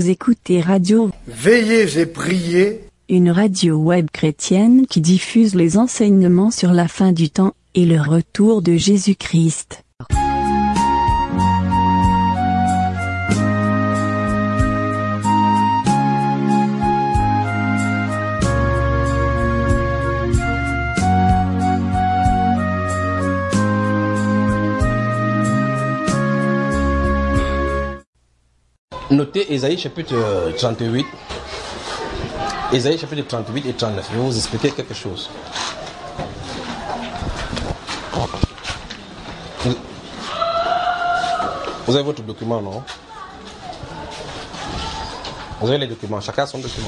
Vous écoutez Radio Veillez et priez, une radio web chrétienne qui diffuse les enseignements sur la fin du temps et le retour de Jésus-Christ. Notez Ésaïe chapitre 38. Ésaïe chapitre 38 et 39. Je vais vous expliquer quelque chose. Vous avez votre document, non? Vous avez les documents, chacun a son document.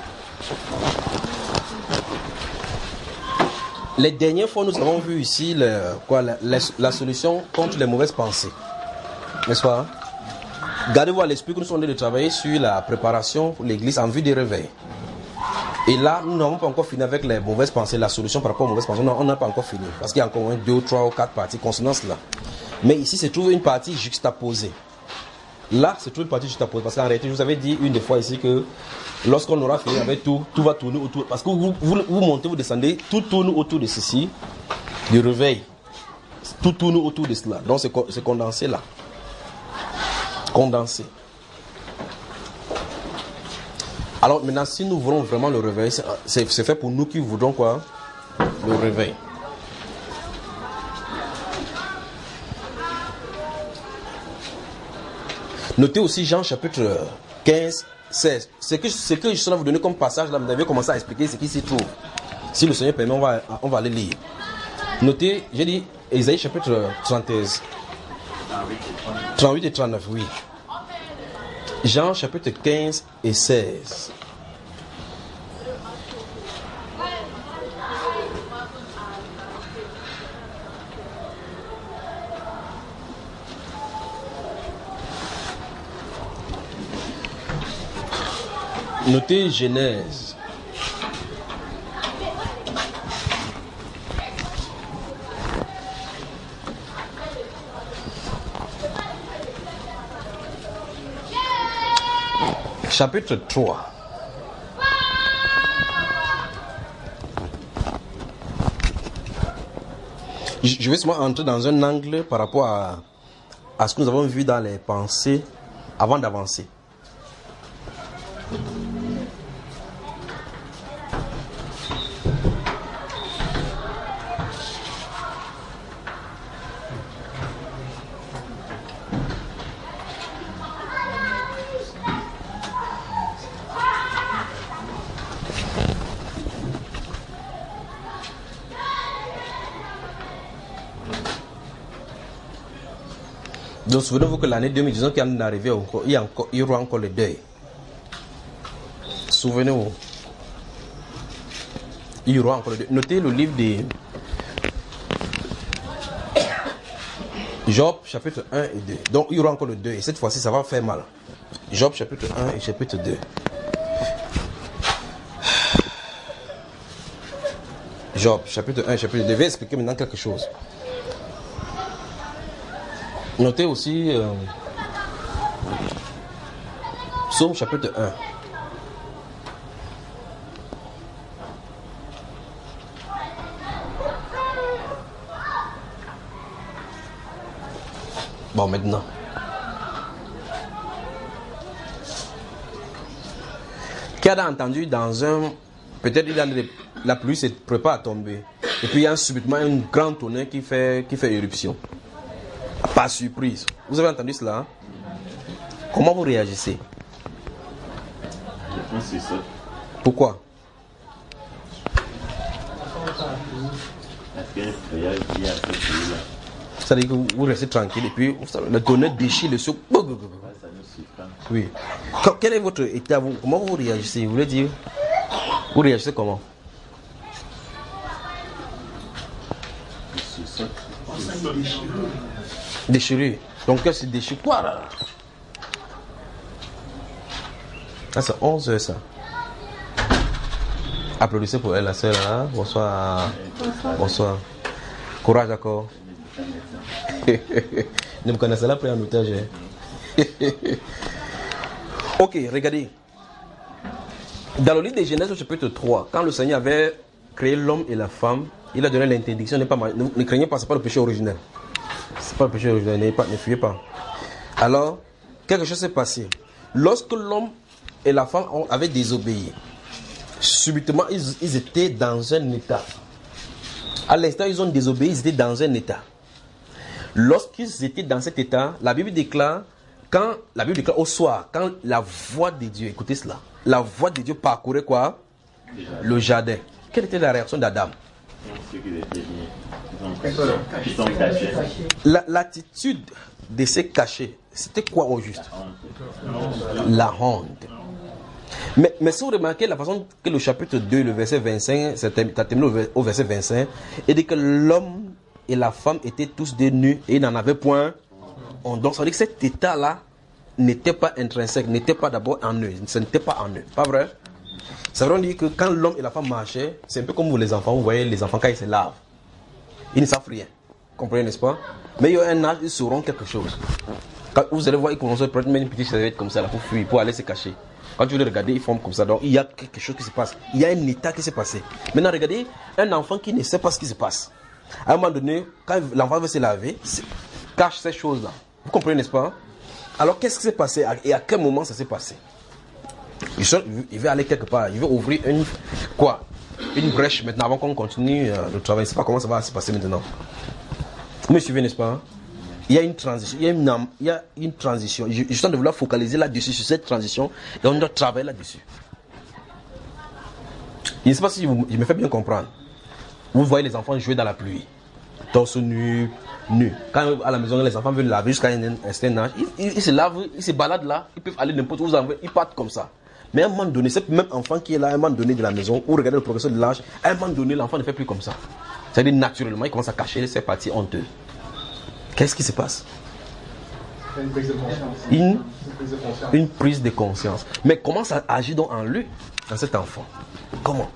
Les dernières fois, nous avons vu ici la solution contre les mauvaises pensées. N'est-ce pas? Gardez-vous à l'esprit que nous sommes en train de travailler sur la préparation pour l'église en vue des réveils. Et là, nous n'avons pas encore fini avec les mauvaises pensées, la solution par rapport aux mauvaises pensées. On n'a pas encore fini. Parce qu'il y a encore 2, 3 ou 4 parties concernant cela. Mais ici, se trouve une partie juxtaposée. Là, se trouve une partie juxtaposée. Parce qu'en réalité, je vous avais dit une des fois ici que lorsqu'on aura fini avec tout va tourner autour. Parce que vous montez, vous descendez, tout tourne autour de ceci, du réveil. Tout tourne autour de cela. Donc, c'est condensé là. Condensé. Alors maintenant, si nous voulons vraiment le réveil, c'est fait pour nous qui voudrons quoi? Le réveil. Notez aussi Jean chapitre 15, 16. Ce que je suis là vous donner comme passage, là, vous avez commencé à expliquer ce qui s'y trouve. Si le Seigneur permet, on va aller lire. Notez, j'ai dit Ésaïe chapitre 38 et 39, oui. Jean chapitre 15 et 16. Notez Genèse. Chapitre 3. Je vais seulement entrer dans un angle par rapport à ce que nous avons vu dans les pensées avant d'avancer. Donc souvenez-vous que l'année 2019 qui est arrivée, il y aura encore le deuil. Souvenez-vous. Il y aura encore le deuil. Notez le livre de Job chapitre 1 et 2. Donc il y aura encore le deuil. Cette fois-ci ça va faire mal. Job chapitre 1 et chapitre 2. Job chapitre 1 et chapitre 2. Je vais expliquer maintenant quelque chose. Notez aussi Psaume chapitre 1. Bon, maintenant. Qui a entendu dans un... Peut-être la pluie se prépare à tomber. Et puis il y a subitement un grand tonnerre qui fait éruption. Pas surprise. Vous avez entendu cela? Comment vous réagissez? Pourquoi? C'est-à-dire que vous restez tranquille et puis le tonnerre déchire le sol. Oui. Quel est votre état? Comment vous réagissez? Vous voulez dire? Vous réagissez comment? Déchiré. Donc elle se déchire. Quoi là? Ah, c'est 11 heures ça. Applaudissez pour elle, la sœur. Hein? Bonsoir. Bonsoir. Courage, d'accord. Ne me connaissez pas pris en otage. Ok, regardez. Dans le livre de Genèse, au chapitre 3, quand le Seigneur avait créé l'homme et la femme, il a donné l'interdiction de ne craignez pas, ce n'est pas le péché originel. Ce n'est pas le péché originel, ne fuyez pas. Alors, quelque chose s'est passé. Lorsque l'homme et la femme avaient désobéi, subitement, ils étaient dans un état. À l'instant où ils ont désobéi, ils étaient dans un état. Lorsqu'ils étaient dans cet état, la Bible déclare au soir, quand la voix de Dieu, écoutez cela, la voix de Dieu parcourait quoi? Le jardin. Quelle était la réaction d'Adam? L'attitude de se cacher, c'était quoi au juste? La honte. Mais si vous remarquez la façon que le chapitre 2, le verset 25, c'est terminé au verset 25, il dit que l'homme et la femme étaient tous des nus et ils n'en avaient point. Donc ça veut dire que cet état-là n'était pas intrinsèque, n'était pas d'abord en eux, ce n'était pas en eux, pas vrai? Ça veut dire que quand l'homme et la femme marchaient, c'est un peu comme vous les enfants, vous voyez les enfants quand ils se lavent, ils ne savent rien, comprenez n'est-ce pas? Mais il y a un âge, ils sauront quelque chose. Quand vous allez voir, ils commencent à prendre une petite serviette comme ça là, pour fuir, pour aller se cacher. Quand tu les regardes, ils font comme ça, donc il y a quelque chose qui se passe, il y a un état qui s'est passé. Maintenant regardez, un enfant qui ne sait pas ce qui se passe, à un moment donné, quand l'enfant veut se laver, cache ces choses-là. Vous comprenez, n'est-ce pas? Alors, qu'est-ce qui s'est passé et à quel moment ça s'est passé? Il veut aller quelque part, il veut ouvrir une brèche maintenant avant qu'on continue le travail. Je ne sais pas comment ça va se passer maintenant. Vous me suivez, n'est-ce pas? Il y a une transition. Il y a une transition. Je suis en train de vouloir focaliser là-dessus, sur cette transition, et on doit travailler là-dessus. Je ne sais pas si je me fais bien comprendre. Vous voyez les enfants jouer dans la pluie, torse nu. Quand à la maison les enfants veulent laver jusqu'à un certain âge, ils se lavent, ils se baladent là, ils peuvent aller n'importe où, ils partent comme ça. Mais à un moment donné, c'est même enfant qui est là, à un moment donné de la maison, ou regardez le progression de l'âge, à un moment donné, l'enfant ne fait plus comme ça. C'est-à-dire naturellement, il commence à cacher ses parties honteuses. Qu'est-ce qui se passe? Une prise de conscience. Une prise de conscience. Mais comment ça agit donc en lui, dans cet enfant? Comment?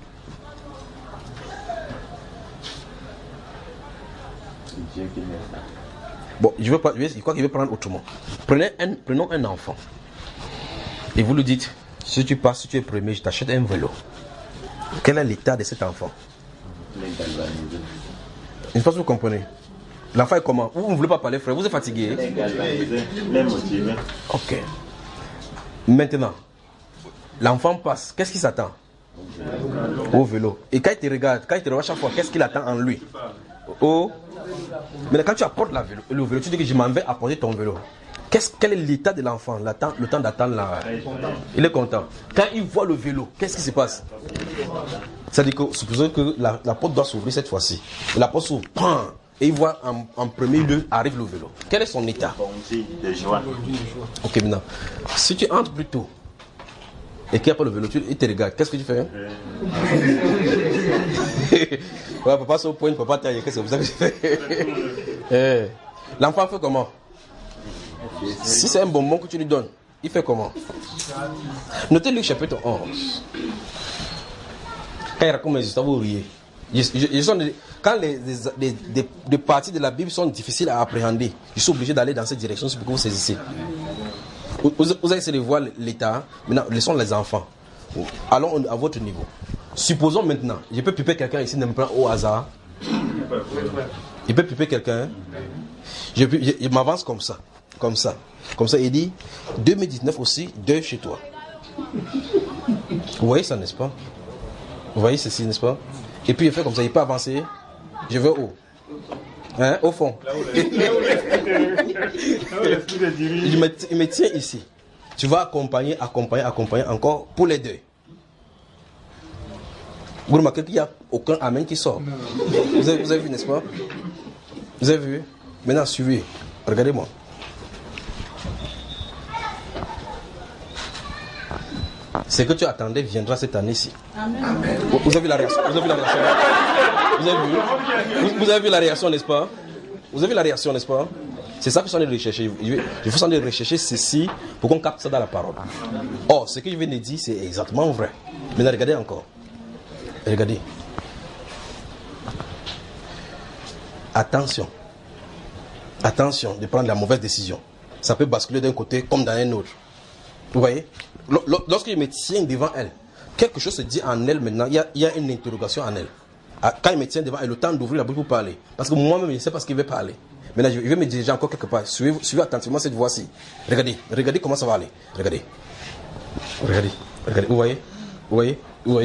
Bon, je crois qu'il veut prendre autrement. Prenons un enfant. Et vous lui dites, si tu passes, si tu es premier, je t'achète un vélo. Quel est l'état de cet enfant? Je ne sais pas si vous comprenez. L'enfant est comment? Vous ne voulez pas parler, frère? Vous êtes fatigué? Ok. Maintenant, l'enfant passe. Qu'est-ce qui s'attend? Au vélo. Et quand il te regarde chaque fois, qu'est-ce qu'il attend en lui? Mais quand tu apportes le vélo, tu dis que je m'en vais apporter ton vélo. Quel est l'état de l'enfant? Le temps d'attendre là. Il est content. Quand il voit le vélo, qu'est-ce qui se passe? C'est-à-dire que supposons que la porte doit s'ouvrir cette fois-ci. Et la porte s'ouvre. Et il voit en premier lieu arrive le vélo. Quel est son état? Ok, maintenant. Si tu entres plus tôt et qu'il n'y a pas le vélo, il te regarde. Qu'est-ce que tu fais? Ouais, papa se pointe, papa taille. Qu'est-ce que vous avez fait? L'enfant fait comment? Si c'est un bonbon que tu lui donnes, il fait comment? Notez Luc chapitre 11. Quand il raconte mes histoires, vous riez. Quand des parties de la Bible sont difficiles à appréhender, je suis obligé d'aller dans cette direction, c'est pour que vous saisissez. Vous allez essayer de voir l'état. Maintenant, laissons les enfants. Allons à votre niveau. Supposons maintenant, je peux piper quelqu'un ici, ne me prend au hasard. Je peux piper quelqu'un. Je m'avance comme ça. Comme ça. Il dit 2019 aussi, 2 chez toi. Vous voyez ça, n'est-ce pas? Vous voyez ceci, n'est-ce pas? Et puis il fait comme ça, il peut avancer. Je vais où? Au fond. Il me tient ici. Tu vas accompagner encore pour les deux. Vous remarquez qu'il n'y a aucun amen qui sort. Vous avez vu, n'est-ce pas? Vous avez vu? Maintenant, suivez. Regardez-moi. Ce que tu attendais viendra cette année-ci. Vous avez vu la réaction? Vous avez vu la réaction, n'est-ce pas? Vous avez vu la réaction, n'est-ce pas? C'est ça que je suis en train de rechercher. Il faut de rechercher ceci pour qu'on capte ça dans la parole. Or, ce que je viens de dire, c'est exactement vrai. Maintenant, regardez encore. Regardez. Attention de prendre la mauvaise décision. Ça peut basculer d'un côté comme dans un autre. Vous voyez? Lorsque je me tiens devant elle, quelque chose se dit en elle maintenant, il y a une interrogation en elle. Quand il me tient devant elle, le temps d'ouvrir la bouche pour parler. Parce que moi-même, je ne sais pas ce qu'il veut parler. Maintenant, je vais me diriger encore quelque part. Suivez attentivement cette voix-ci. Regardez comment ça va aller. Regardez. Vous voyez?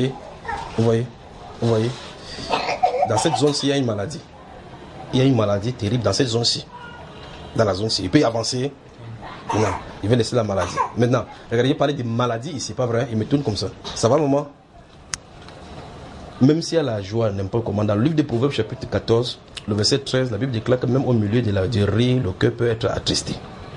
Dans cette zone-ci, il y a une maladie. Il y a une maladie terrible dans cette zone-ci. Dans la zone-ci. Il peut y avancer. Non, il veut laisser la maladie. Maintenant, regardez, il parlait de maladie ici, pas vrai? Il me tourne comme ça. Ça va, maman? Même s'il y a la joie, n'importe comment. Dans le livre des Proverbes, chapitre 14, le verset 13, la Bible déclare que même au milieu du rire, le cœur peut être attristé.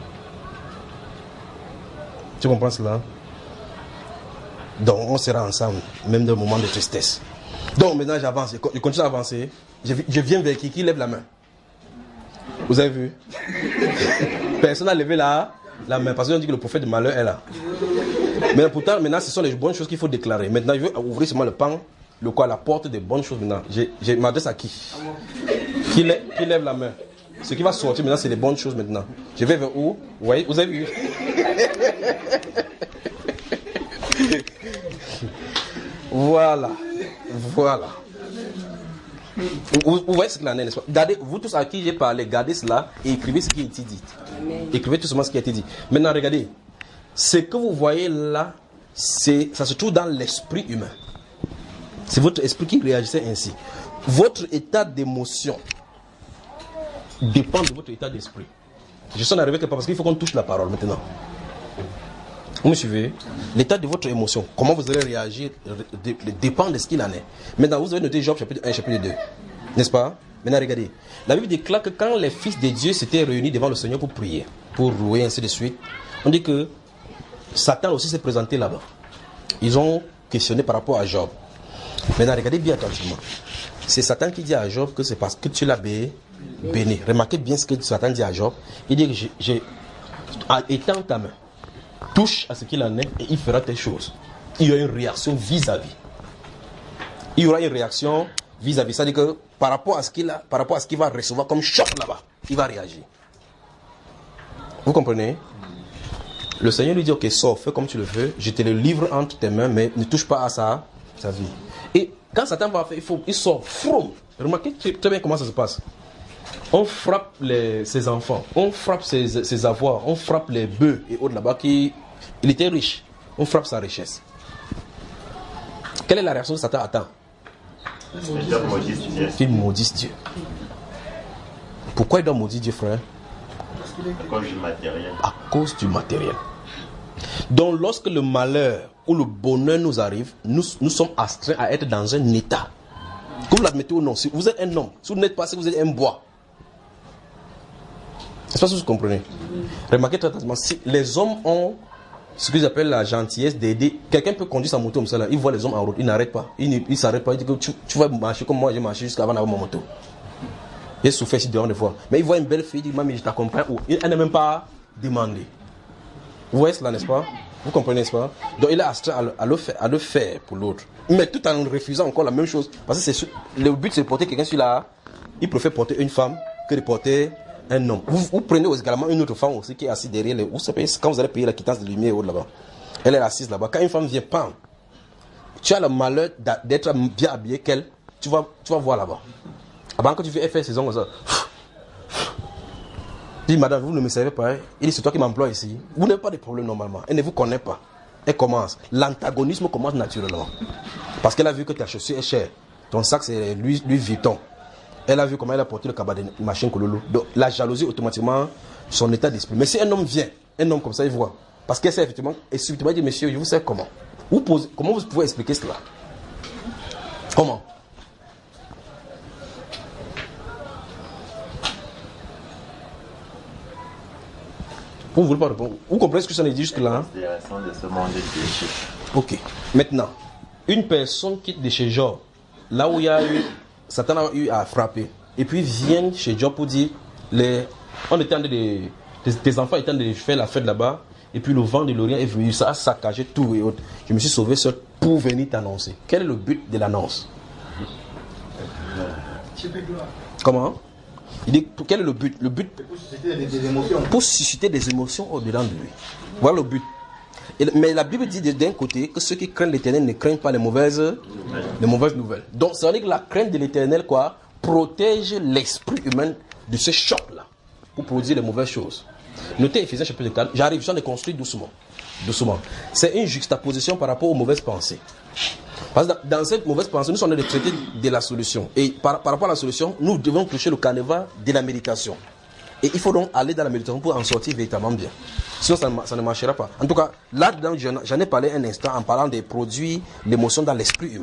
Tu comprends cela? Donc, on sera ensemble, même dans le moment de tristesse. Donc, maintenant, j'avance. Je continue à avancer. Je viens vers qui lève la main. Vous avez vu? Personne n'a levé la main parce qu'on dit que le prophète de malheur est là. Mais pourtant, maintenant, ce sont les bonnes choses qu'il faut déclarer. Maintenant, je veux ouvrir seulement le pan, la porte des bonnes choses maintenant. Je m'adresse à qui? Qui lève la main? Ce qui va sortir maintenant, c'est les bonnes choses maintenant. Je vais vers où? Vous voyez? Vous avez vu? Voilà. Vous voyez ce qu'il en est, n'est-ce pas? Gardez, vous tous à qui j'ai parlé, gardez cela et écrivez ce qui a été dit. Écrivez tout simplement ce qui a été dit. Maintenant, regardez. Ce que vous voyez là, ça se trouve dans l'esprit humain. C'est votre esprit qui réagissait ainsi. Votre état d'émotion dépend de votre état d'esprit. Je suis arrivé quelque part parce qu'il faut qu'on touche la parole maintenant. Vous me suivez? L'état de votre émotion, comment vous allez réagir, dépend de ce qu'il en est. Maintenant, vous avez noté Job chapitre 1, chapitre 2. N'est-ce pas? Maintenant, regardez. La Bible déclare que quand les fils de Dieu s'étaient réunis devant le Seigneur pour prier, pour louer, ainsi de suite, on dit que Satan aussi s'est présenté là-bas. Ils ont questionné par rapport à Job. Maintenant, regardez bien attentivement. C'est Satan qui dit à Job que c'est parce que tu l'as béni. Remarquez bien ce que Satan dit à Job. Il dit que étends ta main, touche à ce qu'il en est et il fera telle chose. Il y aura une réaction vis-à-vis. Il y aura une réaction vis-à-vis. C'est-à-dire que par rapport à ce qu'il va recevoir comme choc là-bas, il va réagir. Vous comprenez? Le Seigneur lui dit, ok, sors, fais comme tu le veux, je te le livre entre tes mains, mais ne touche pas à sa vie. Et quand Satan va faire, il sort, froum. Remarquez très bien comment ça se passe. On frappe ses enfants, on frappe ses avoirs, on frappe les bœufs et autres là-bas il était riche. On frappe sa richesse. Quelle est la réaction que Satan attend? Qu'il maudisse Dieu. Pourquoi il doit maudire Dieu, frère? À cause du matériel. À cause du matériel. Donc lorsque le malheur ou le bonheur nous arrive, nous sommes astreints à être dans un état. Que vous l'admettez ou non, si vous êtes un homme, si vous n'êtes pas, si vous êtes un bois. C'est pas ce que vous comprenez. Remarquez très attentivement, si les hommes ont ce qu'ils appellent la gentillesse d'aider, quelqu'un peut conduire sa moto comme ça là, il voit les hommes en route, il n'arrête pas, il s'arrête pas, il dit que tu vas marcher comme moi j'ai marché jusqu'à avant d'avoir ma moto. Il souffert ici devant des fois. Mais il voit une belle fille, il dit mais je t'accompagne. Elle n'a même pas demandé. Vous voyez cela, n'est-ce pas? Vous comprenez, n'est-ce pas? Donc il est astreint à le faire pour l'autre. Mais tout en refusant encore la même chose. Parce que le but c'est de porter quelqu'un sur là. Il préfère porter une femme que de porter un homme. Vous prenez également une autre femme aussi qui est assise derrière les. Vous savez, quand vous allez payer la quittance de lumière là-bas, elle est assise là-bas. Quand une femme vient, pam, tu as le malheur d'être bien habillé qu'elle. Tu vas voir là-bas. Avant que tu fais faire ses ongles comme ça. Il dit, madame, vous ne me savez pas. Il dit, c'est toi qui m'emploie ici. Vous n'avez pas de problème normalement. Elle ne vous connaît pas. Elle commence. L'antagonisme commence naturellement. Parce qu'elle a vu que ta chaussure est chère. Ton sac, c'est Louis Vuitton. Elle a vu comment elle a porté le cabas de machine Kololo. Donc, la jalousie, automatiquement, son état d'esprit. Mais si un homme vient, un homme comme ça, il voit. Parce qu'elle sait effectivement, et subtilement, il dit, monsieur, je vous sais comment. Comment vous pouvez expliquer cela? Comment? Vous ne voulez pas répondre. Vous comprenez ce que ça dit jusque là? Ok. Maintenant, une personne quitte de chez Job, là où il y a eu, Satan a eu à frapper, et puis vient chez Job pour dire, tes enfants étaient en train de faire la fête là-bas, et puis le vent de l'Orient est venu, ça a saccagé tout et autres. Je me suis sauvé seul pour venir t'annoncer. Quel est le but de l'annonce? Comment? Il dit, quel est le but? Le but Pour susciter des émotions. Pour susciter des émotions au-dedans de lui. Voilà le but. Mais la Bible dit d'un côté que ceux qui craignent l'Éternel ne craignent pas les mauvaises nouvelles. Donc ça veut dire que la crainte de l'Éternel protège l'esprit humain de ce choc-là pour produire les mauvaises choses. Notez Éphésiens chapitre 4, j'arrive, j'en ai construit doucement. C'est une juxtaposition par rapport aux mauvaises pensées. Parce que dans cette mauvaise pensée, nous sommes en train de traiter de la solution. Et par rapport à la solution, nous devons toucher le canevas de la méditation. Et il faut donc aller dans la méditation pour en sortir véritablement bien. Sinon, ça ne marchera pas. En tout cas, là-dedans, j'en ai parlé un instant en parlant des produits, l'émotion dans l'esprit humain.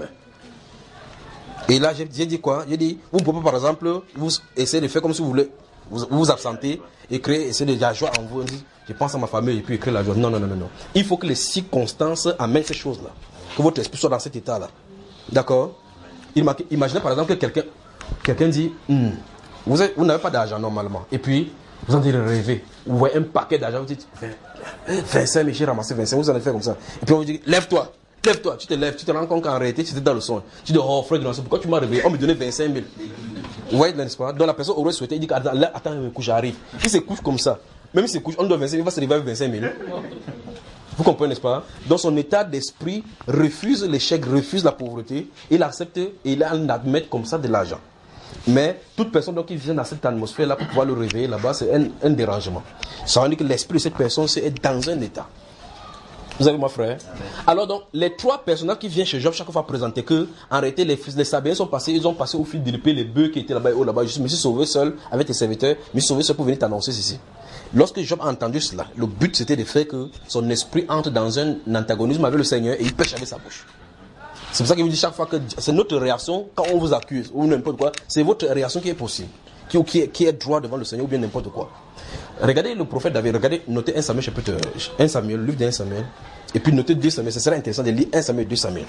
Et là, j'ai dit quoi? J'ai dit, vous pouvez par exemple, vous essayez de faire comme si vous voulez vous absenter et essayer de la joie en vous. Je pense à ma famille et puis créer la joie. Non. Il faut que les circonstances amènent ces choses-là. Que votre esprit soit dans cet état-là. D'accord? Imaginez par exemple que quelqu'un dit, vous n'avez pas d'argent normalement. Et puis, vous en dites rêver. Vous voyez un paquet d'argent, vous dites 25 000, j'ai ramassé 25 000, vous allez faire comme ça. Et puis on vous dit, lève-toi, tu te lèves, tu te rends compte qu'en réalité, tu étais dans le son. Tu dis, oh frère, pourquoi tu m'as réveillé? On me donnait 25 000. Vous voyez, n'est-ce pas? Donc la personne aurait souhaité, il dit, attends, j'arrive. Il se couche comme ça. Même s'il se couche, on doit 25 000, il va se réveiller avec 25 000. Vous comprenez, n'est-ce pas? Dans son état d'esprit, refuse l'échec, refuse la pauvreté, il accepte et il admet comme ça de l'argent. Mais toute personne donc, qui vient dans cette atmosphère-là pour pouvoir le réveiller là-bas, c'est un dérangement. Ça veut dire que l'esprit de cette personne est dans un état. Vous avez mon frère? Alors donc, les trois personnages qui viennent chez Job chaque fois présenter que, en réalité, les Sabéens sont passés, ils ont passé au fil de l'épée les bœufs qui étaient là-bas et haut là-bas. Je me suis sauvé seul avec tes serviteurs, je me suis sauvé seul pour venir t'annoncer ceci. Lorsque Job a entendu cela, le but c'était de faire que son esprit entre dans un antagonisme avec le Seigneur et il pêche avec sa bouche. C'est pour ça qu'il vous dit chaque fois que c'est notre réaction quand on vous accuse ou n'importe quoi, c'est votre réaction qui est possible, qui est droit devant le Seigneur ou bien n'importe quoi. Regardez le prophète David, notez 1 Samuel chapitre 1 Samuel, le livre d'1 Samuel, et puis notez 2 Samuel, ce sera intéressant de lire 1 Samuel et 2 Samuel.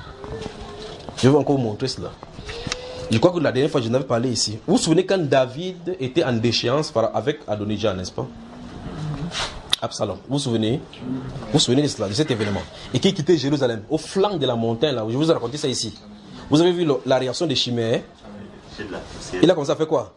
Je vais encore vous montrer cela. Je crois que la dernière fois je n'avais parlé ici. Vous vous souvenez quand David était en déchéance avec Adonijah, n'est-ce pas? Absalom, vous vous souvenez? Vous vous souvenez de cela, de cet événement? Et qui quittait Jérusalem, au flanc de la montagne, là, où je vous ai raconté ça ici. Vous avez vu la réaction de Shimei? Il a commencé à faire quoi?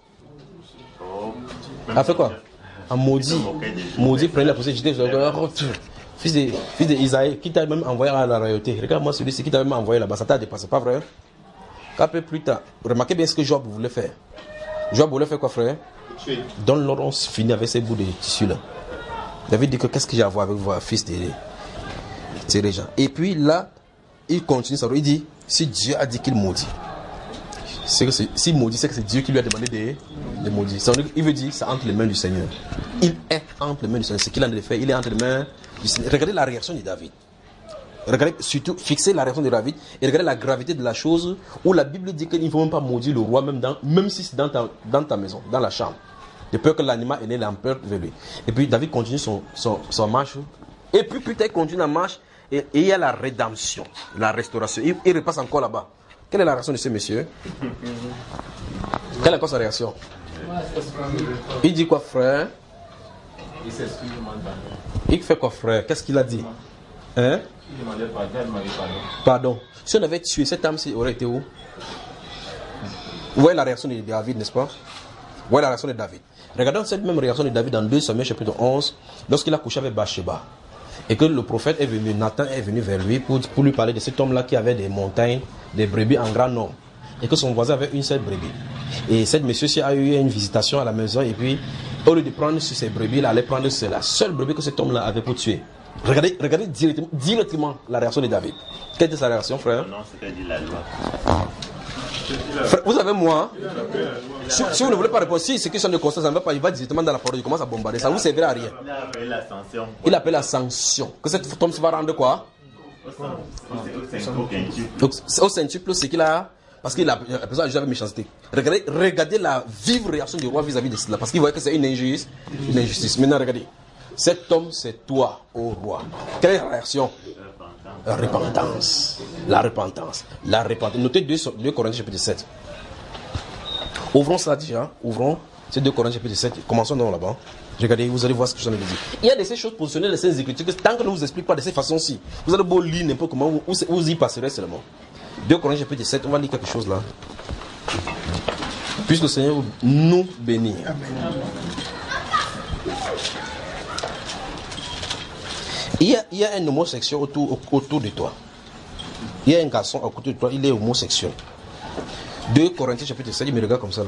A fait quoi? Un maudit prenait la poussière, j'étais fils d'Isaïe, qui t'a même envoyé à la royauté. Regarde-moi celui-ci qui t'a même envoyé là-bas, ça t'a dépassé, pas vrai? Un peu plus tard, remarquez bien ce que Job voulait faire. Job voulait faire quoi, frère? Donne-leur, on finit avec ces bouts de tissu là. David dit que qu'est-ce que j'ai à voir avec vous, fils de ces gens. Et puis là, il continue ça. Il dit, si Dieu a dit qu'il maudit, c'est que s'il maudit, c'est que c'est Dieu qui lui a demandé de maudire. Il veut dire, c'est entre les mains du Seigneur. Il est entre les mains du Seigneur. Ce qu'il a de faire, il est entre les mains du Seigneur. Regardez la réaction de David. Regardez, surtout, fixez la réaction de David et regardez la gravité de la chose où la Bible dit qu'il ne faut même pas maudire le roi, même si c'est dans ta maison, dans la chambre. De peur que l'animal ait l'empereur vers lui. Et puis David continue son marche. Et puis plus tard, il continue la marche. Et il y a la rédemption, la restauration. Il repasse encore là-bas. Quelle est la réaction de ce monsieur? Quelle est encore sa réaction? Il dit quoi, frère? Il fait quoi, frère? Qu'est-ce qu'il a dit? Hein? Il demandait pardon. Si on avait tué cette âme, il aurait été où? Vous voyez la réaction de David, n'est-ce pas? Vous voyez la réaction de David. Regardons cette même réaction de David dans 2 Samuel chapitre 11, lorsqu'il a couché avec Bathsheba. Et que le prophète est venu, Nathan est venu vers lui pour lui parler de cet homme-là qui avait des montagnes, des brebis en grand nombre. Et que son voisin avait une seule brebis. Et cette monsieur-ci a eu une visitation à la maison. Et puis, au lieu de prendre sur ses brebis, il allait prendre sur la seule brebis que cet homme-là avait pour tuer. Regardez directement la réaction de David. Quelle était sa réaction, frère? Non, c'était dit la loi. Frère, vous savez, moi, si vous ne voulez pas répondre, si c'est question de conscience, il va directement dans la parole, il commence à bombarder. Ça ne vous servira à rien. Il a appelé la sanction. Il appelle la sanction. Que cet homme se va rendre quoi? Au centuple, c'est qu'il a. Parce qu'il a besoin de méchanceté. Regardez la vive réaction du roi vis-à-vis de cela. Parce qu'il voyait que c'est une injustice. Maintenant, regardez. Cet homme, c'est toi, ô roi. Quelle est la réaction? La repentance. Notez 2 Corinthiens chapitre 7. Ouvrons ça déjà. Ouvrons ces 2 Corinthiens chapitre 7. Commençons donc là-bas. Regardez, vous allez voir ce que j'en ai dit. Il y a de ces choses positionnées dans ces écritures que tant que ne vous explique pas de cette façon-ci, vous allez beau lire n'importe comment, vous y passerez seulement. 2 Corinthiens chapitre 7, on va lire quelque chose là. Puisse le Seigneur nous bénir. Amen. Il y a un homosexuel autour de toi. Il y a un garçon à côté de toi, il est homosexuel. 2 Corinthiens chapitre 7, il me regarde comme ça là.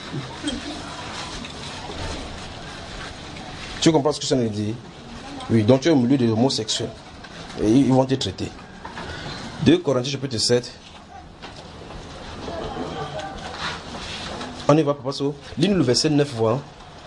Tu comprends ce que ça veut dire? Oui, donc tu es au milieu des homosexuels. Et ils vont te traiter. 2 Corinthiens chapitre 7. On y va, Papa So. Lis-nous le verset 9, voir.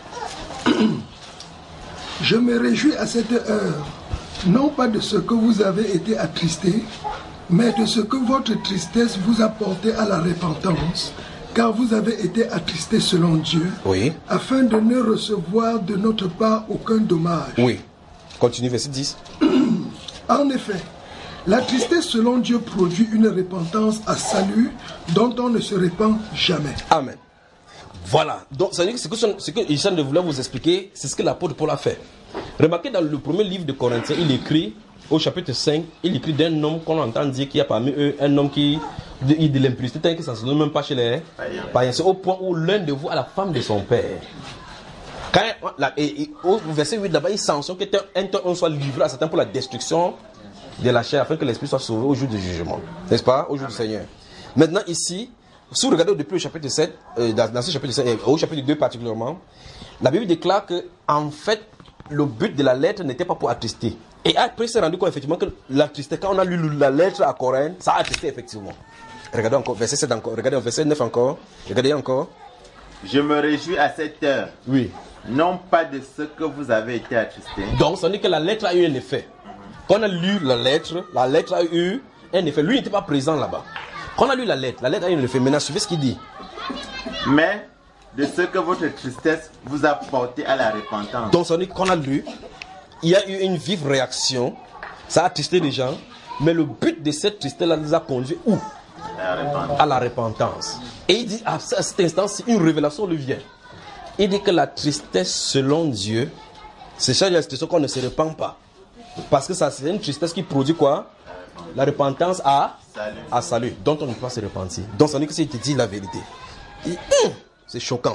Je me réjouis à cette heure, non pas de ce que vous avez été attristés, mais de ce que votre tristesse vous a porté à la repentance, car vous avez été attristés selon Dieu, Oui. afin de ne recevoir de notre part aucun dommage. Oui. Continue, verset 10. En effet, la tristesse selon Dieu produit une repentance à salut dont on ne se répand jamais. Amen. Voilà. Donc, ça veut dire que ce que Ishan voulait vous expliquer, c'est ce que l'apôtre Paul a fait. Remarquez dans le premier livre de Corinthiens, il écrit, au chapitre 5, il écrit d'un homme qu'on entend dire qu'il y a parmi eux un homme qui dit de l'impudicité, tant que ça ne se donne même pas chez les païens. C'est au point où l'un de vous a la femme de son père. Quand, au verset 8, là-bas, il sanctionne qu'un temps soit livré à certains pour la destruction de la chair, afin que l'esprit soit sauvé au jour du jugement. N'est-ce pas? Au jour du Seigneur. Maintenant, ici, si vous regardez depuis le chapitre 7, dans ce chapitre 7, et au chapitre 2 particulièrement, la Bible déclare que, en fait, le but de la lettre n'était pas pour attrister. Et après, il s'est rendu compte effectivement que l'attrister, quand on a lu la lettre à Corinthe, ça a attristé effectivement. Regardez encore, verset 7 encore, regardez verset 9 encore, regardez encore. Je me réjouis à cette heure. Oui. Non pas de ce que vous avez été attristés. Donc, ça veut dire que la lettre a eu un effet. Quand on a lu la lettre a eu un effet. Lui, il n'était pas présent là-bas. Quand on a lu la lettre a eu un effet. Maintenant, suivez ce qu'il dit. Mais de ce que votre tristesse vous a porté à la repentance. Donc, ça veut dire qu'on a lu, il y a eu une vive réaction. Ça a attristé les gens. Mais le but de cette tristesse-là nous a conduit où? À la repentance. Et il dit, à cet instant, une révélation lui vient. Il dit que la tristesse selon Dieu, c'est ça la tristesse qu'on ne se repent pas. Parce que ça, c'est une tristesse qui produit quoi? La repentance à salut, dont on ne peut pas se repentir. Donc ça veut dire que si il te dit la vérité, c'est choquant.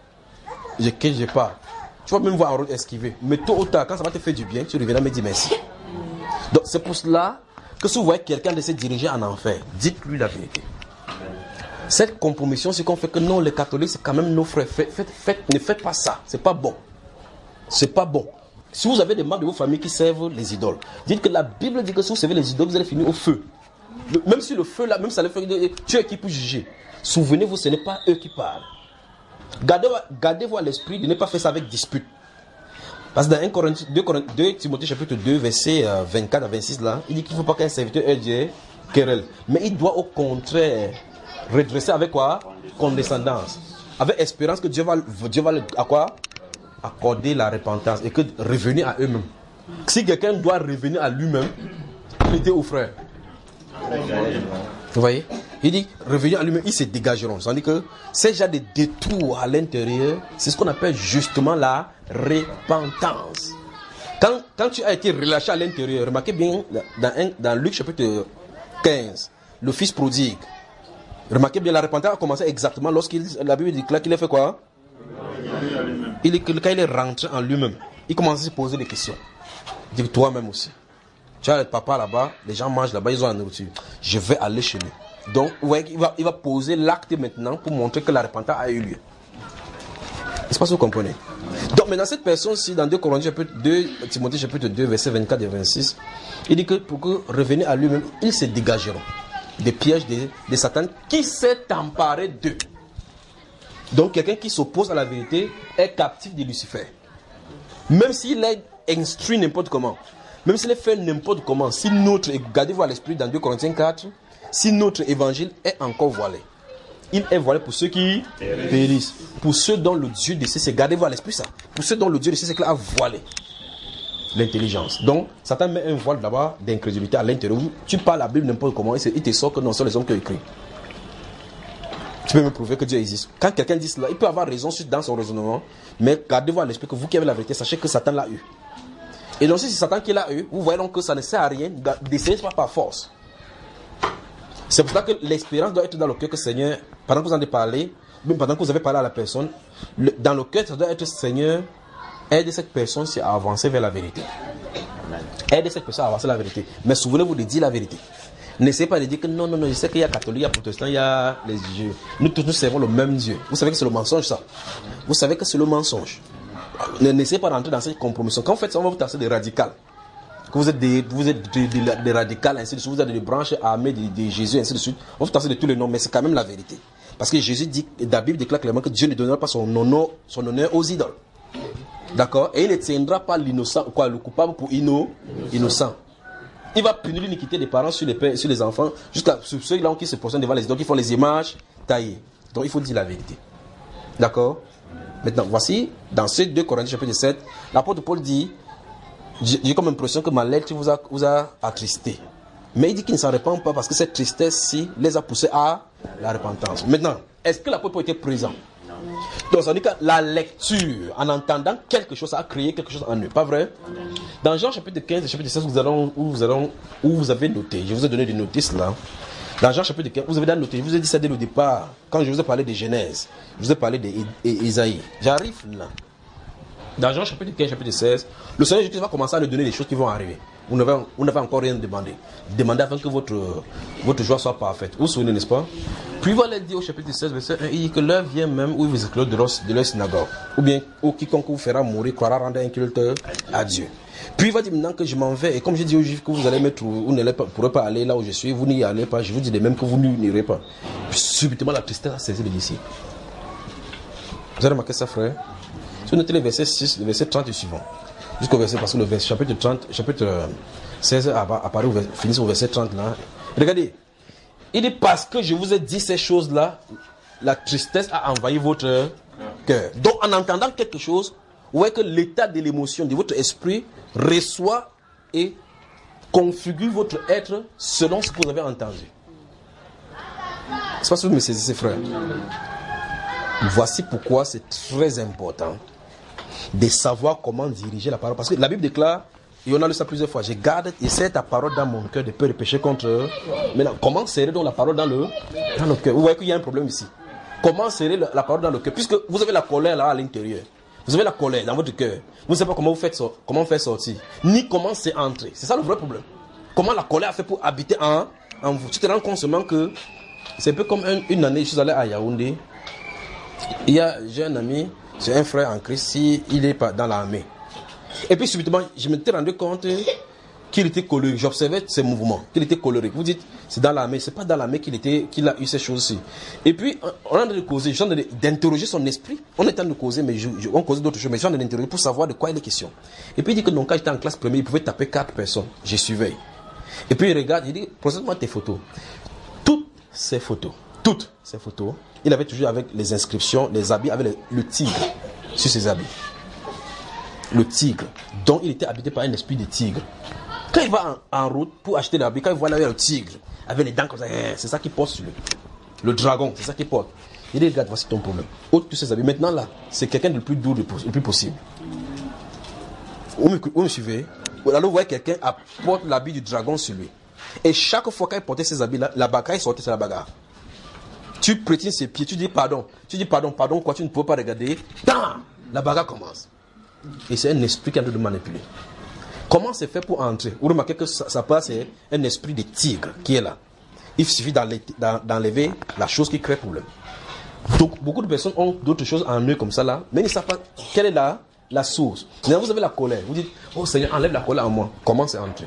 J'ai pas. Tu vas même voir en route esquiver. Mais tôt ou tard, quand ça va te faire du bien, tu reviendras me dire merci. Donc c'est pour cela que si vous voyez quelqu'un de se diriger en enfer, dites-lui la vérité. Cette compromission, c'est qu'on fait que non, les catholiques, c'est quand même nos frères. Ne faites pas ça. C'est pas bon. C'est pas bon. Si vous avez des membres de vos familles qui servent les idoles, dites que la Bible dit que si vous servez les idoles, vous allez finir au feu. Même si le feu là, même si ça les fait, tu es qui peut juger. Souvenez-vous, ce n'est pas eux qui parlent. Gardez-vous à l'esprit de ne pas faire ça avec dispute. Parce que dans 2 Timothée chapitre 2, verset 24 à 26 là, il dit qu'il ne faut pas qu'un serviteur ait Dieu querelle. Mais il doit au contraire redresser avec quoi? Condescendance. Avec espérance que Dieu va à quoi? Accorder la repentance et que revenir à eux-mêmes. Si quelqu'un doit revenir à lui-même, il était aux frères. Vous voyez? Il dit revenir à lui-même, ils se dégageront. C'est-à-dire que ces gens de détours à l'intérieur, c'est ce qu'on appelle justement la repentance. Quand tu as été relâché à l'intérieur, remarquez bien dans Luc chapitre 15, le fils prodigue. Remarquez bien, la repentance a commencé exactement lorsqu'il la Bible dit qu'il a fait quoi? Quand il est rentré en lui-même, il commence à se poser des questions. Il dit toi-même aussi. Tu as le papa là-bas, les gens mangent là-bas, ils ont la nourriture. Je vais aller chez lui. Donc, vous voyez, il va poser l'acte maintenant pour montrer que la repentance a eu lieu. Est-ce que vous comprenez? Donc, maintenant, cette personne-ci, dans 2 Timothée chapitre 2, verset 24 et 26, il dit que pour que revenir à lui-même, ils se dégageront des pièges de Satan qui s'est emparé d'eux. Donc, quelqu'un qui s'oppose à la vérité est captif de Lucifer. Même s'il est instruit n'importe comment, même s'il est fait n'importe comment, si gardez-vous à l'esprit dans 2 Corinthiens 4, si notre évangile est encore voilé, il est voilé pour ceux qui périssent, pour ceux dont le Dieu de ces, gardez-vous à l'esprit ça, pour ceux dont le Dieu de ces siècles a voilé l'intelligence. Donc, Satan met un voile d'abord d'incrédulité à l'intérieur. Tu parles la Bible n'importe comment, il te sort que non, ce sont les hommes qui ont écrit. Tu peux me prouver que Dieu existe. Quand quelqu'un dit cela, il peut avoir raison dans son raisonnement, mais gardez-vous à l'esprit que vous qui avez la vérité, sachez que Satan l'a eu. Et donc si c'est Satan qui l'a eu, vous voyez donc que ça ne sert à rien d'essayer pas par force. C'est pour ça que l'expérience doit être dans le cœur que Seigneur, pendant que vous en avez parlé, même pendant que vous avez parlé à la personne, dans le cœur ça doit être Seigneur, aide cette personne à avancer vers la vérité. Aidez cette personne à avancer la vérité. Mais souvenez-vous de dire la vérité. N'essayez pas de dire que non, je sais qu'il y a catholique, il y a protestant, il y a les dieux. Nous tous, nous servons le même Dieu. Vous savez que c'est le mensonge, ça. Vous savez que c'est le mensonge. N'essayez pas d'entrer dans cette compromission. Quand vous faites ça, on va vous tasser des radicales. Que vous êtes des radicales, ainsi de suite. Vous êtes des branches armées de Jésus, ainsi de suite. On va vous tasser de tous les noms, mais c'est quand même la vérité. Parce que Jésus dit, la Bible déclare clairement que Dieu ne donnera pas son honneur aux idoles. D'accord? Et il ne tiendra pas l'innocent, le coupable pour innocent. Il va punir l'iniquité des parents sur les enfants, jusqu'à ceux-là qui se prosternent devant les idoles, qui font les images taillées. Donc il faut dire la vérité. D'accord? Maintenant, voici, dans ces 2 Corinthiens chapitre 7, l'apôtre Paul dit, j'ai comme impression que ma lettre vous a attristé. Mais il dit qu'il ne s'en répand pas parce que cette tristesse-ci les a poussés à la repentance. Maintenant, est-ce que l'apôtre Paul était présent? Donc ça veut dire que la lecture, en entendant quelque chose, ça a créé quelque chose en eux. Pas vrai? Dans Jean chapitre 15 et chapitre 16, où vous avez noté, je vous ai donné des notices là. Dans Jean chapitre 15, vous avez noté, je vous ai dit ça dès le départ, quand je vous ai parlé de Genèse, je vous ai parlé d'Ésaïe. J'arrive là. Dans Jean chapitre 15, chapitre 16, le Seigneur Jésus va commencer à nous donner les choses qui vont arriver. Vous n'avez encore rien demandé. Demandez afin que votre joie soit parfaite. Vous vous souvenez, n'est-ce pas? Puis il va leur dire au chapitre 16, verset 1, il dit que l'heure vient même où il vous exclut de leur synagogue. Ou bien, quiconque vous fera mourir croira rendre un culte à Dieu. Puis il va dire maintenant que je m'en vais. Et comme je dis aux Juifs que vous allez me trouver, vous ne pourrez pas aller là où je suis, vous n'y allez pas. Je vous dis de même que vous n'irez pas. Puis subitement la tristesse a saisi les disciples. Vous avez remarqué ça, frère? Si vous notez les versets 6, le verset 30 et suivant. Jusqu'au verset, parce que le chapitre 16 apparaît, finit au verset 30 là. Regardez. Il dit parce que je vous ai dit ces choses-là, la tristesse a envahi votre cœur. Donc en entendant quelque chose, vous voyez que l'état de l'émotion de votre esprit reçoit et configure votre être selon ce que vous avez entendu. C'est pas ce que vous me saisissez, frère. Voici pourquoi c'est très important de savoir comment diriger la parole. Parce que la Bible déclare, et on a lu ça plusieurs fois, je garde et c'est ta parole dans mon cœur de peur de pécher contre eux. Maintenant, comment serrer donc la parole dans le cœur? Vous voyez qu'il y a un problème ici. Comment serrer la parole dans le cœur? Puisque vous avez la colère là à l'intérieur. Vous avez la colère dans votre cœur. Vous ne savez pas comment faire sortir. Ni comment c'est entrer. C'est ça le vrai problème. Comment la colère a fait pour habiter en vous. Tu te rends compte seulement que c'est un peu comme une année, je suis allé à Yaoundé. J'ai un ami, c'est un frère en Christ, il est dans l'armée. Et puis subitement, je me suis rendu compte qu'il était colérique. J'observais ses mouvements, qu'il était colérique. Vous dites, c'est dans l'armée, c'est pas dans l'armée qu'il a eu ces choses-ci. Et puis, on a de causer, j'ai d'interroger son esprit. On est en train de causer, mais on causait d'autres choses, mais j'ai en train d'interroger pour savoir de quoi il est question. Et puis il dit que non, quand j'étais en classe première, il pouvait taper 4 personnes. Je suivais. Et puis il regarde, il dit, procède-moi tes photos. Toutes ces photos, il avait toujours avec les inscriptions, les habits, avec le tigre sur ses habits. Le tigre. Donc il était habité par un esprit de tigre. Quand il va en route pour acheter l'habit, quand il voit là le tigre, avec les dents comme ça, c'est ça qu'il porte sur lui. Le dragon, c'est ça qu'il porte. Il dit, regarde, voici ton problème. Ôte tous ces habits. Maintenant là, c'est quelqu'un de le plus dur, le plus possible. Vous me suivez? Alors vous voyez quelqu'un porte l'habit du dragon sur lui. Et chaque fois qu'il portait ces habits-là, la bagarre sortait, c'est la bagarre. Tu prétines ses pieds, tu dis pardon, quoi, tu ne peux pas regarder. Tant, la bagarre commence. Et c'est un esprit qui est en train de manipuler. Comment c'est fait pour entrer? Vous remarquez que ça passe, c'est un esprit de tigre qui est là. Il suffit d'enlever la chose qui crée problème. Donc, beaucoup de personnes ont d'autres choses en eux comme ça là, mais ils ne savent pas quelle est la source. Maintenant, vous avez la colère. Vous dites, oh Seigneur, enlève la colère en moi. Comment c'est entré?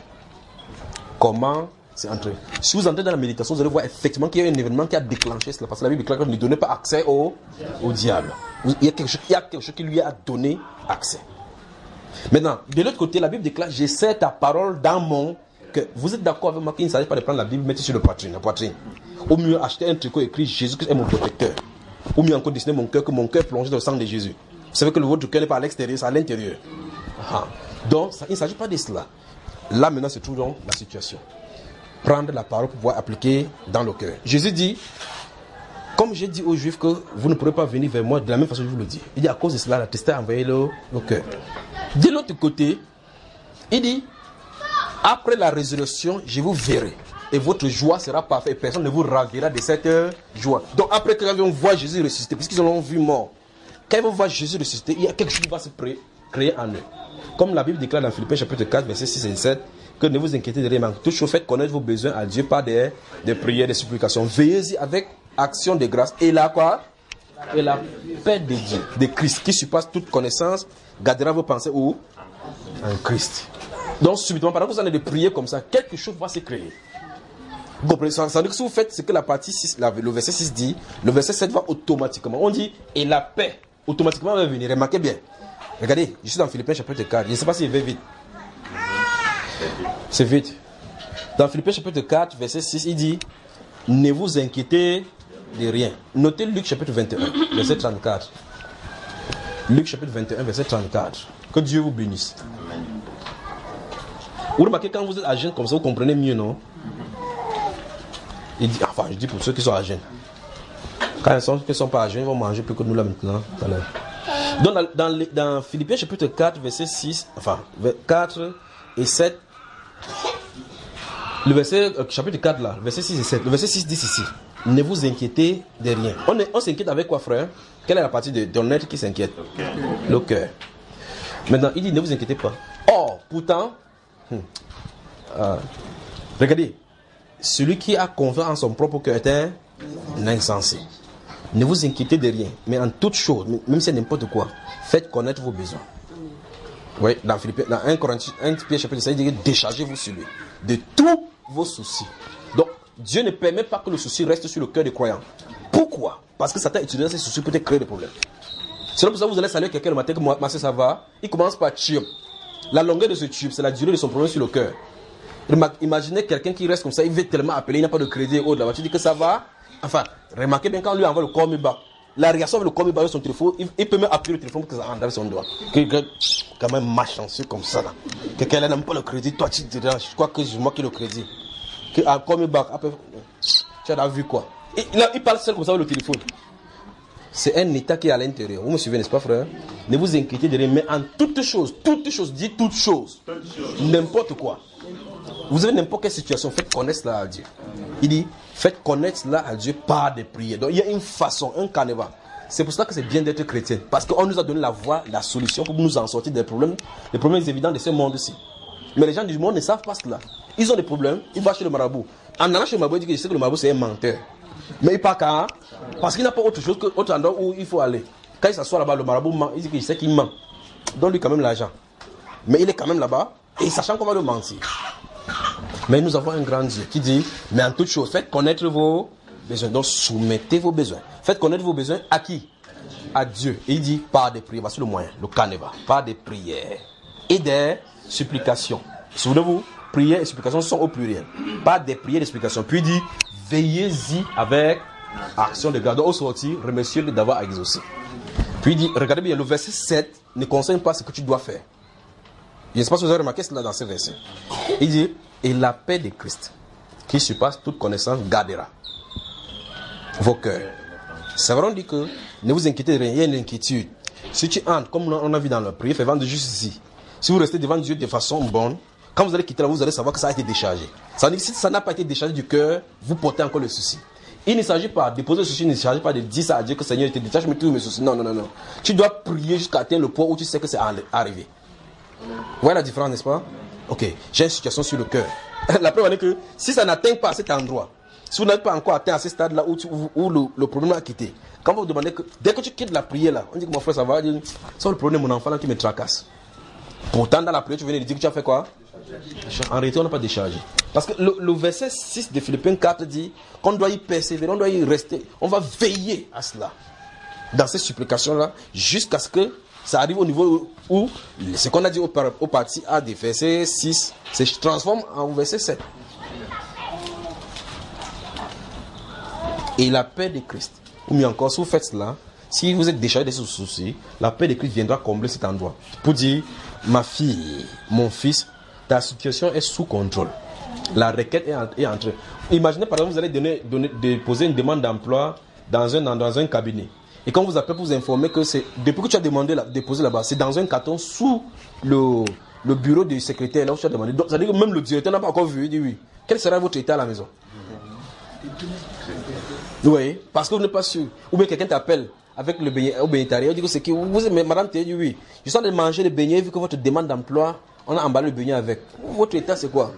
Si vous entrez dans la méditation, vous allez voir effectivement qu'il y a un événement qui a déclenché cela. Parce que la Bible déclare que ne donnez pas accès au diable. Il y a quelque chose qui lui a donné accès. Maintenant, de l'autre côté, la Bible déclare, je sais ta parole dans mon cœur. Vous êtes d'accord avec moi qu'il ne s'agit pas de prendre la Bible, mettre sur la poitrine. Au mieux, acheter un tricot écrit Jésus-Christ est mon protecteur. Ou mieux encore dessiner mon cœur, que mon cœur est plongé dans le sang de Jésus. Vous savez que votre cœur n'est pas à l'extérieur, c'est à l'intérieur. Donc, il ne s'agit pas de cela. Là, maintenant, se trouve donc la situation. Prendre la parole pour pouvoir appliquer dans le cœur. Jésus dit, comme j'ai dit aux Juifs que vous ne pourrez pas venir vers moi de la même façon que je vous le dis. Il dit, à cause de cela, la tristesse a envahi le cœur. De l'autre côté, il dit, après la résurrection, je vous verrai. Et votre joie sera parfaite. Et personne ne vous ravira de cette joie. Donc après que on voit Jésus ressusciter, puisqu'ils l'ont vu mort, quand ils vont voir Jésus ressusciter, il y a quelque chose qui va se créer en eux. Comme la Bible déclare dans Philippiens chapitre 4, versets 6 et 7, que ne vous inquiétez de rien, mais en toute chose, faites connaître vos besoins à Dieu par des prières, des supplications. Veillez-y avec action de grâce. Et là quoi? Et la paix de Dieu, de Christ, qui surpasse toute connaissance, gardera vos pensées où? En Christ. Donc subitement, pendant que vous allez de prier comme ça, quelque chose va se créer. Vous comprenez? Ça veut dire que si vous faites ce que la partie 6, le verset 6 dit, le verset 7 va automatiquement. On dit, et la paix, automatiquement va venir. Remarquez bien. Regardez, je suis dans Philippiens chapitre 4. Je ne sais pas s'il va vite. C'est vite. Dans Philippiens chapitre 4, verset 6, il dit, ne vous inquiétez de rien. Notez Luc chapitre 21, verset 34. Luc chapitre 21, verset 34. Que Dieu vous bénisse. Vous remarquez, quand vous êtes à jeûne comme ça, vous comprenez mieux, non? Il dit, enfin, je dis pour ceux qui sont à jeûne. Quand ils ne sont pas à jeûne, ils vont manger plus que nous là maintenant. Donc, dans Philippiens chapitre 4, verset 6, enfin, 4 et 7, le verset, chapitre 4 là, verset 6 et 7, le verset 6 dit ici, ne vous inquiétez de rien. On s'inquiète avec quoi, frère? Quelle est la partie de ton être qui s'inquiète? Le cœur. Maintenant, il dit, ne vous inquiétez pas. Or, pourtant, regardez, celui qui a confiance en son propre cœur est un insensé. Ne vous inquiétez de rien, mais en toute chose, même si c'est n'importe quoi, faites connaître vos besoins. Oui, dans 1 Pierre chapitre 5, il dit déchargez-vous sur lui de tous vos soucis. Donc, Dieu ne permet pas que le souci reste sur le cœur des croyants. Pourquoi? Parce que Satan utilise ces soucis pour te créer des problèmes. C'est pour ça que vous allez saluer quelqu'un le matin, que moi, ça va, il commence par tube. La longueur de ce tube, c'est la durée de son problème sur le cœur. Imaginez quelqu'un qui reste comme ça, il veut tellement appeler, il n'a pas de crédit et autres là-bas. Tu dis que ça va. Enfin, remarquez bien quand on lui envoie le call me back. La réaction avec le call me back sur son téléphone, il peut même appuyer le téléphone pour que ça rentre avec son doigt. Quand même malchanceux comme ça là. Quelqu'un n'aime pas le crédit, toi tu te déranges. Je crois que je manque le crédit. Call me back, après, tu as vu quoi? Il parle seul comme ça avec le téléphone. C'est un état qui est à l'intérieur. Vous me suivez, n'est-ce pas, frère? Ne vous inquiétez de rien, mais en toutes choses, dis toutes choses. N'importe quoi. Vous avez n'importe quelle situation, faites connaître cela à Dieu. Il dit, faites connaître cela à Dieu par des prières. Donc il y a une façon, un canevas. C'est pour cela que c'est bien d'être chrétien. Parce qu'on nous a donné la voie, la solution pour nous en sortir des problèmes évidents de ce monde-ci. Mais les gens du monde ne savent pas cela. Ils ont des problèmes, ils vont chez le marabout. En allant chez le marabout, il dit que je sais que le marabout c'est un menteur. Mais il part quand? Parce qu'il n'a pas autre chose que autre endroit où il faut aller. Quand il s'assoit là-bas, le marabout ment. Il dit que je sais qu'il ment. Donne-lui quand même l'argent. Mais il est quand même là-bas, et sachant qu'on va le mentir. Mais nous avons un grand Dieu qui dit, mais en toute chose, faites connaître vos besoins. Donc soumettez vos besoins. Faites connaître vos besoins à qui? À Dieu. Et il dit, par des prières, voici le moyen, le canevas, par des prières et des supplications. Souvenez-vous, prières et supplications sont au pluriel. Par des prières et des supplications. Puis il dit, veillez-y avec action de grâce. Donc au sortir, remerciez-le d'avoir exaucé. Puis il dit, regardez bien, le verset 7 ne concerne pas ce que tu dois faire. Je ne sais pas si vous avez remarqué cela dans ce verset. Il dit, et la paix de Christ, qui surpasse toute connaissance, gardera vos cœurs. C'est vrai, on dit que ne vous inquiétez de rien, il y a une inquiétude. Si tu entres, comme on a vu dans la prière, fais vendre juste ici. Si vous restez devant Dieu de façon bonne, quand vous allez quitter là, vous allez savoir que ça a été déchargé. Ça veut dire que si ça n'a pas été déchargé du cœur, vous portez encore le souci. Il ne s'agit pas de déposer le souci, il ne s'agit pas de dire ça à Dieu que Seigneur, je te décharge tous mes soucis. Non. Tu dois prier jusqu'à atteindre le point où tu sais que c'est arrivé. Vous voyez la différence, n'est-ce pas? Ok, j'ai une situation sur le cœur. La preuve est que si ça n'atteint pas à cet endroit, si vous n'êtes pas encore atteint à ce stade-là où le problème a quitté, quand vous vous demandez que dès que tu quittes la prière là, on dit que mon frère ça va, c'est le problème de mon enfant là qui me tracasse. Pourtant dans la prière tu venais de dire que tu as fait quoi? En réalité on n'a pas déchargé. Parce que le verset 6 de Philippiens 4 dit qu'on doit y persévérer, on doit y rester, on va veiller à cela. Dans ces supplications là, jusqu'à ce que ça arrive au niveau où ce qu'on a dit au parti A des versets 6 se transforme en verset 7. Et la paix de Christ, ou mieux encore, si vous faites cela, si vous êtes déchargé de ce souci, la paix de Christ viendra combler cet endroit. Pour dire, ma fille, mon fils, ta situation est sous contrôle. La requête est entrée. Imaginez par exemple, vous allez déposer une demande d'emploi dans un cabinet. Et quand vous appelez pour vous informer que c'est, depuis que tu as déposé là-bas, c'est dans un carton sous le bureau du secrétaire, là où tu as demandé. Donc, ça veut dire que même le directeur n'a pas encore vu, il dit oui. Quel sera votre état à la maison? Oui, parce que vous n'êtes pas sûr. Ou bien quelqu'un t'appelle avec le beignet au bénétariat, on dit que c'est qui vous aimez, madame Théo dit oui. Je suis en train de manger le beignet vu que votre demande d'emploi, on a emballé le beignet avec. Votre état c'est quoi?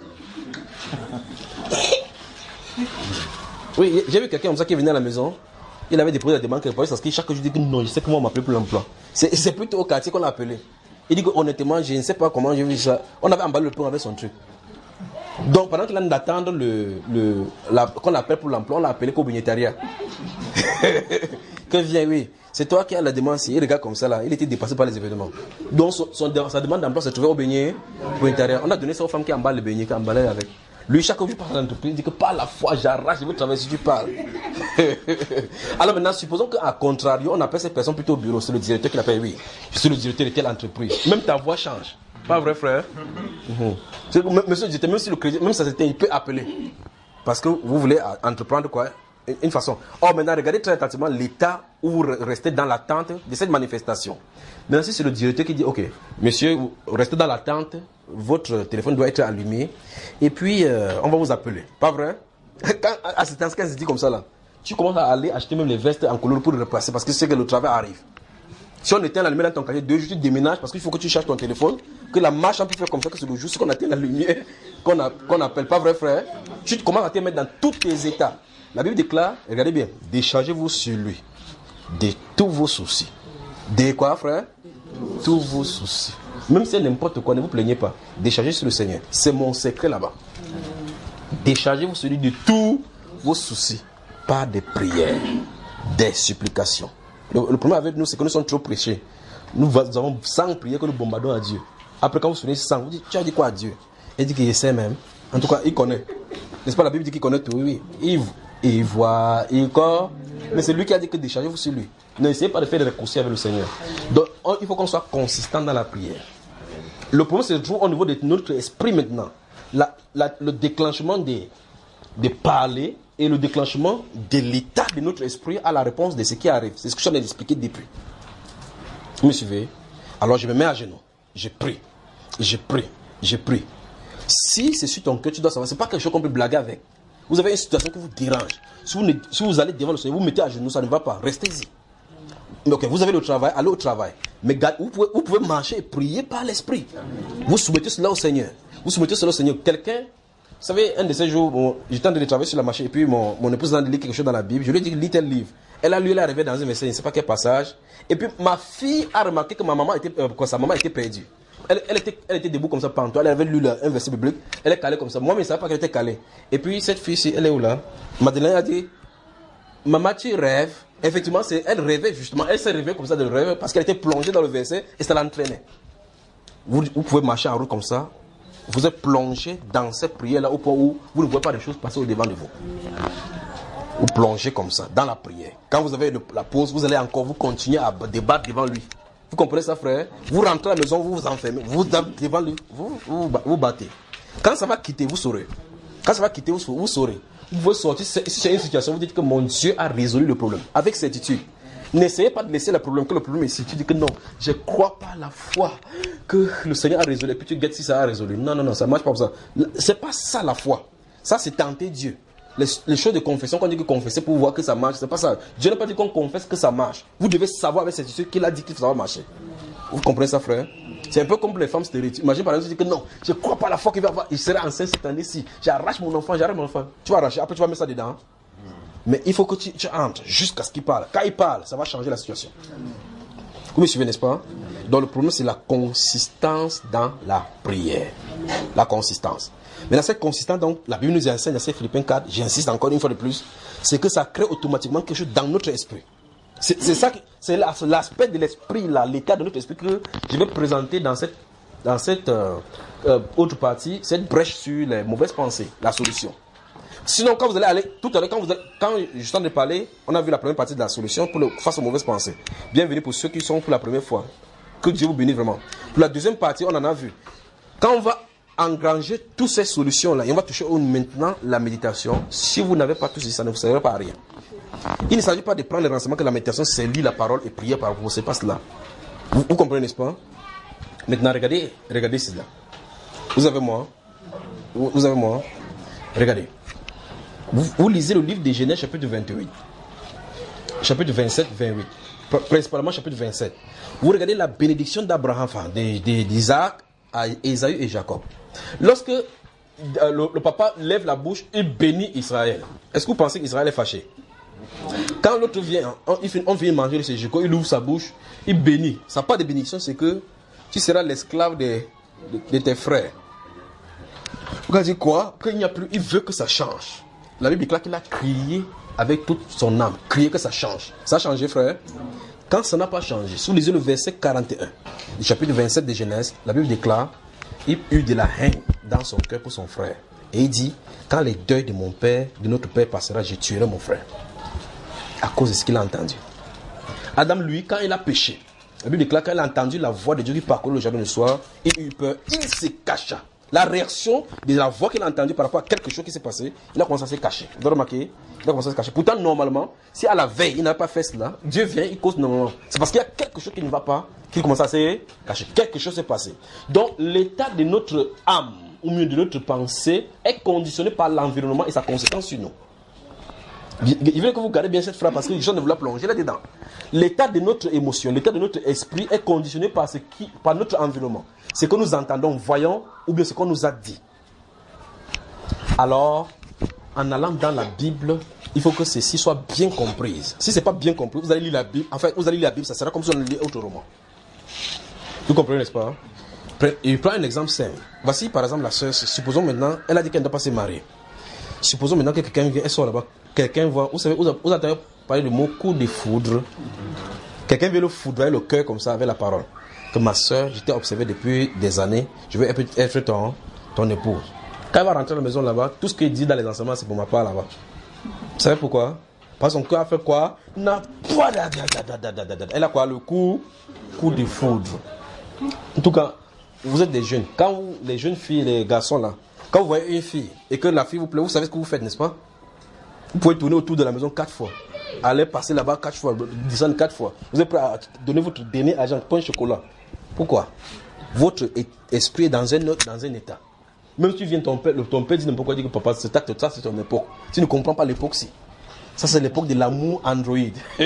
Oui, j'ai vu quelqu'un comme ça qui venait à la maison. Il avait déposé la demande quelque part parce que chaque jour il dit que non, je sais comment on m'appelle pour l'emploi. C'est plutôt au quartier qu'on l'a appelé. Il dit que honnêtement, je ne sais pas comment j'ai vu ça. On avait emballé le pain avec son truc. Donc pendant qu'il a d'attendre qu'on appelle pour l'emploi, on l'a appelé qu'au bénétariat. Que vient, oui. C'est toi qui as la demande. Il regarde comme ça là. Il était dépassé par les événements. Donc sa demande d'emploi se trouvait au bénétariat. On a donné ça aux femmes qui emballent le beignet, qui emballent avec. Lui, chaque jour, par l'entreprise, il dit que par la foi, j'arrache, je veux travailler si tu parles. Alors maintenant, supposons qu'à contrario, on appelle cette personne plutôt au bureau. C'est le directeur qui l'appelle, oui. Je suis le directeur de telle entreprise. Même ta voix change. Pas vrai, frère? Monsieur le directeur, même si le crédit, même ça c'était, il peut appeler. Parce que vous voulez entreprendre quoi? Une façon. Or, maintenant, regardez très attentivement l'état où vous restez dans l'attente de cette manifestation. Maintenant, si c'est le directeur qui dit, ok, monsieur, vous restez dans l'attente, votre téléphone doit être allumé, et puis on va vous appeler. Pas vrai? Quand assistance 15 dit comme ça, là, tu commences à aller acheter même les vestes en couleur pour le replacer parce que c'est que le travail arrive. Si on éteint la lumière dans ton casier, 2 jours, tu déménages parce qu'il faut que tu charges ton téléphone, que la marche, on peut faire comme ça, que c'est le jour, c'est qu'on atteint la lumière, qu'on appelle. Pas vrai, frère? Tu commences à te mettre dans tous tes états. La Bible déclare, regardez bien, déchargez-vous sur lui de tous vos soucis. De quoi, frère? Tous vos soucis. Même si c'est n'importe quoi, ne vous plaignez pas. Déchargez sur le Seigneur. C'est mon secret là-bas. Déchargez-vous sur lui de tous vos soucis. Par des prières, des supplications. Le problème avec nous, c'est que nous sommes trop prêchés. Nous avons 100 prières que nous bombardons à Dieu. Après, quand vous souvenez 100, vous dites, tu as dit quoi à Dieu? Il dit qu'il sait même. En tout cas, il connaît. N'est-ce pas, la Bible dit qu'il connaît tout? Oui. Il voit, il corps. Mais c'est lui qui a dit que déchargez-vous sur lui. N'essayez pas de faire des raccourcis avec le Seigneur. Donc, il faut qu'on soit consistant dans la prière. Le problème, c'est toujours au niveau de notre esprit maintenant. Le déclenchement des parler et le déclenchement de l'état de notre esprit à la réponse de ce qui arrive. C'est ce que je viens d'expliquer depuis. Vous me suivez? Alors, je me mets à genoux. Je prie. Je prie. Je prie. Si c'est sur ton cœur, tu dois savoir. Ce n'est pas quelque chose qu'on peut blaguer avec. Vous avez une situation qui vous dérange. Si vous allez devant le Seigneur, vous mettez à genoux, ça ne va pas. Restez-y. Ok, vous avez le travail, allez au travail. Mais vous pouvez marcher et prier par l'esprit. Vous soumettez cela au Seigneur. Vous soumettez cela au Seigneur. Quelqu'un, vous savez, un de ces jours, j'étais en train de travailler sur la machine et puis mon épouse a lu quelque chose dans la Bible. Je lui ai dit, lis tel livre. Elle a lu, elle est arrivée dans un verset, je ne sais pas quel passage. Et puis ma fille a remarqué que sa maman était perdue. Elle était debout comme ça pendant toi. Elle avait lu un verset biblique. Elle est calée comme ça. Moi, je ne savais pas qu'elle était calée. Et puis, cette fille-ci, elle est où là? Madeleine a dit, maman, tu rêves. Effectivement, elle rêvait justement. Elle s'est réveillée comme ça de rêve parce qu'elle était plongée dans le verset et ça l'entraînait. Vous pouvez marcher en route comme ça. Vous êtes plongé dans cette prière-là au point où vous ne voyez pas les choses passer au devant de vous. Vous plongez comme ça dans la prière. Quand vous avez la pause, vous allez encore vous continuer à débattre devant lui. Vous comprenez ça, frère? Vous rentrez à la maison, vous vous enfermez, vous devant lui, vous battez. Quand ça va quitter, vous saurez. Quand ça va quitter, vous saurez. Vous pouvez sortir, si c'est une situation, vous dites que mon Dieu a résolu le problème. Avec certitude. N'essayez pas de laisser le problème, que le problème est ici. Tu dis que non, je crois pas à la foi que le Seigneur a résolu. Et puis tu guettes si ça a résolu. Non, ça marche pas comme ça. C'est pas ça la foi. Ça, c'est tenter Dieu. Les choses de confession, quand on dit que confesser pour voir que ça marche, c'est pas ça. Dieu n'a pas dit qu'on confesse que ça marche. Vous devez savoir avec certitude qu'il a dit que ça va marcher. Vous comprenez ça, frère? C'est un peu comme les femmes stéréotypes. Imagine par exemple, tu dis que non, je ne crois pas à la foi qu'il va avoir. Il sera enceinte cette année-ci. J'arrache mon enfant. Tu vas arracher, après tu vas mettre ça dedans. Mais il faut que tu entres jusqu'à ce qu'il parle. Quand il parle, ça va changer la situation. Vous me suivez, n'est-ce pas? Donc le problème, c'est la consistance dans la prière. La consistance. Mais dans cette consistance, donc, la Bible nous enseigne dans Philippiens 4, j'insiste encore une fois de plus, c'est que ça crée automatiquement quelque chose dans notre esprit. C'est ça, c'est l'aspect de l'esprit, là, l'état de notre esprit que je vais présenter dans cette autre partie, cette brèche sur les mauvaises pensées, la solution. Sinon, quand vous allez aller, tout à l'heure, quand je suis en train de parler, on a vu la première partie de la solution face aux mauvaises pensées. Bienvenue pour ceux qui sont pour la première fois. Que Dieu vous bénisse vraiment. Pour la deuxième partie, on en a vu. Quand on va engranger toutes ces solutions-là, et on va toucher maintenant la méditation. Si vous n'avez pas tout ça, ça ne vous servira pas à rien. Il ne s'agit pas de prendre le renseignement que la méditation, c'est lire la parole et prier par vous. C'est pas cela. Vous comprenez, n'est-ce pas? Maintenant, regardez cela. Vous avez moi. Regardez. Vous lisez le livre de Genèse, chapitre 28. Chapitre 27, 28. principalement chapitre 27, vous regardez la bénédiction d'Abraham, enfin d'Isaac, à Ésaü et Jacob. Lorsque le papa lève la bouche et bénit Israël, est-ce que vous pensez qu'Israël est fâché? Quand l'autre vient, on vient manger ses jeux, il ouvre sa bouche, il bénit. Ça n'a pas de bénédiction, c'est que tu seras l'esclave de tes frères. Vous dit quoi? Qu'il n'y a plus, il veut que ça change. La Bible déclare qu'il a crié avec toute son âme, crié que ça change. Ça a changé, frère? Quand ça n'a pas changé, sous les yeux le verset 41 du chapitre 27 de Genèse, la Bible déclare il eut de la haine dans son cœur pour son frère. Et il dit, quand les deuils de mon père, de notre père passera, je tuerai mon frère. À cause de ce qu'il a entendu. Adam, lui, quand il a péché, la Bible déclare qu'il a entendu la voix de Dieu qui parcourait le jardin le soir, il eut peur, il se cacha. La réaction de la voix qu'il a entendue par rapport à quelque chose qui s'est passé, il a commencé à se cacher. Vous avez remarqué? Il a commencé à se cacher. Pourtant, normalement, si à la veille, il n'avait pas fait cela, Dieu vient, il cause normalement. C'est parce qu'il y a quelque chose qui ne va pas, qu'il commence à se cacher. Quelque chose s'est passé. Donc, l'état de notre âme, ou mieux de notre pensée, est conditionné par l'environnement et sa conséquence sur nous. Il veut que vous gardez bien cette phrase parce que les gens ne veulent pas plonger là-dedans. L'état de notre émotion, l'état de notre esprit est conditionné par notre environnement. Ce que nous entendons, voyons, ou bien ce qu'on nous a dit. Alors, en allant dans la Bible, il faut que ceci soit bien compris. Si ce n'est pas bien compris, vous allez lire la Bible. En fait, vous allez lire la Bible, ça sera comme si on lisait autre roman. Vous comprenez, n'est-ce pas? Il prend un exemple simple. Voici par exemple la sœur, supposons maintenant, elle a dit qu'elle ne doit pas se marier. Supposons maintenant que quelqu'un vient, elle sort là-bas, quelqu'un voit, vous savez, vous avez parlé du mot coup de foudre. Quelqu'un vient le foudroyer le cœur comme ça avec la parole. Que ma soeur, je t'ai observé depuis des années, je veux être ton épouse. Quand elle va rentrer à la maison là-bas, tout ce qu'il dit dans les enseignements, c'est pour ma part là-bas. Vous savez pourquoi? Parce que son cœur a fait quoi? Elle a quoi? Le coup de foudre. En tout cas, vous êtes des jeunes. Quand les jeunes filles, les garçons là, quand vous voyez une fille et que la fille vous plaît, vous savez ce que vous faites, n'est-ce pas? Vous pouvez tourner autour de la maison 4 fois. Aller passer là-bas 4 fois, descendre 4 fois. Vous êtes prêt à donner votre dernier argent pour un chocolat. Pourquoi? Votre esprit est dans un état. Même si tu viens ton père dit n'importe quoi, dit que papa, ça c'est ton époque. Tu ne comprends pas l'époque si. Ça c'est l'époque de l'amour Android.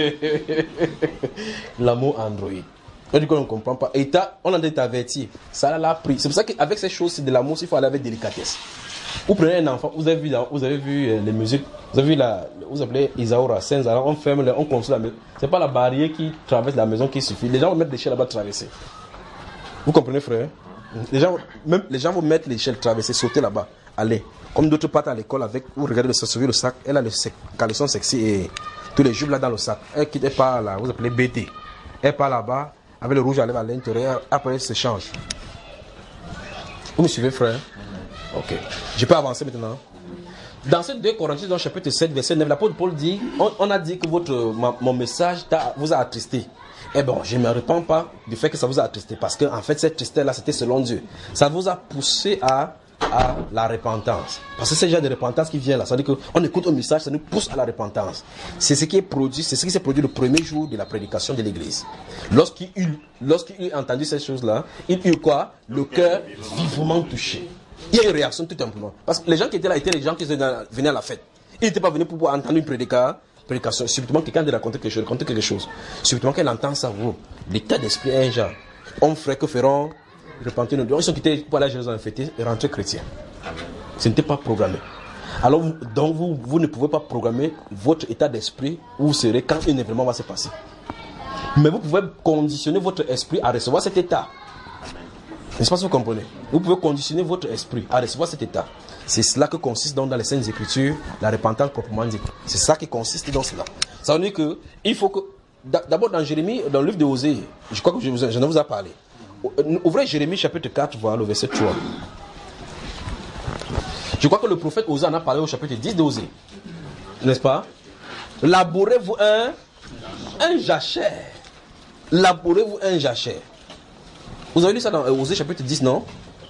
L'amour Android. On dit qu'on ne comprend pas. Et on a été averti. Ça l'a pris. C'est pour ça qu'avec ces choses, c'est de l'amour, il faut aller avec délicatesse. Vous prenez un enfant, vous avez vu les musiques, vous avez vu vous appelez Isaura, Saint-Zara, on ferme, on construit la maison. C'est pas la barrière qui traverse la maison qui suffit. Les gens vont mettre l'échelle là-bas traverser. Vous comprenez, frère? Les gens vont mettre l'échelle traverser, sauter là-bas. Allez. Comme d'autres partent à l'école avec, vous regardez le sac, elle a le caleçon sexy et tous les jupes là dans le sac. Elle quitte, elle part là, vous appelez BT. Elle part là-bas, avec le rouge à lèvres à l'intérieur, après elle se change. Vous me suivez, frère? Ok. Je peux avancer maintenant. Dans ce 2 Corinthiens, dans le chapitre 7, verset 9, l'apôtre Paul dit, on a dit que mon message vous a attristé. Eh bien, je ne me répands pas du fait que ça vous a attristé, parce que en fait, cette tristesse-là, c'était selon Dieu. Ça vous a poussé à la repentance. Parce que c'est déjà de repentance qui vient là. Ça veut dire qu'on écoute un message, ça nous pousse à la repentance. C'est ce qui est produit, c'est ce qui s'est produit le premier jour de la prédication de l'église. Lorsqu'il eut entendu ces choses-là, il eut quoi? Le cœur vivement touché. Il y a une réaction tout simplement. Parce que les gens qui étaient là étaient les gens qui venaient à la fête. Ils n'étaient pas venus pour pouvoir entendre une prédication. Subitement, quelqu'un de raconter quelque chose. Subitement, qu'elle entend ça, l'état d'esprit est un genre. On ferait que feront repentir nos deux. Ils sont quittés pour aller à Jérusalem fêter et rentrer chrétien. Ce n'était pas programmé. Alors, donc vous ne pouvez pas programmer votre état d'esprit où vous serez quand un événement va se passer. Mais vous pouvez conditionner votre esprit à recevoir cet état. N'est-ce pas ce que vous comprenez? Vous pouvez conditionner votre esprit à recevoir cet état. C'est cela que consiste donc dans les Saintes Écritures, la repentance proprement dite. C'est ça qui consiste dans cela. Ça veut dire que il faut que, d'abord dans Jérémie, dans le livre de Osée, je crois que je vous ai parlé. Ouvrez Jérémie chapitre 4, voilà le verset 3. Je crois que le prophète Osée en a parlé au chapitre 10 d'Osée. N'est-ce pas? Labourez-vous un jachère. Labourez-vous un jachère. Vous avez lu ça dans Osée chapitre 10, non?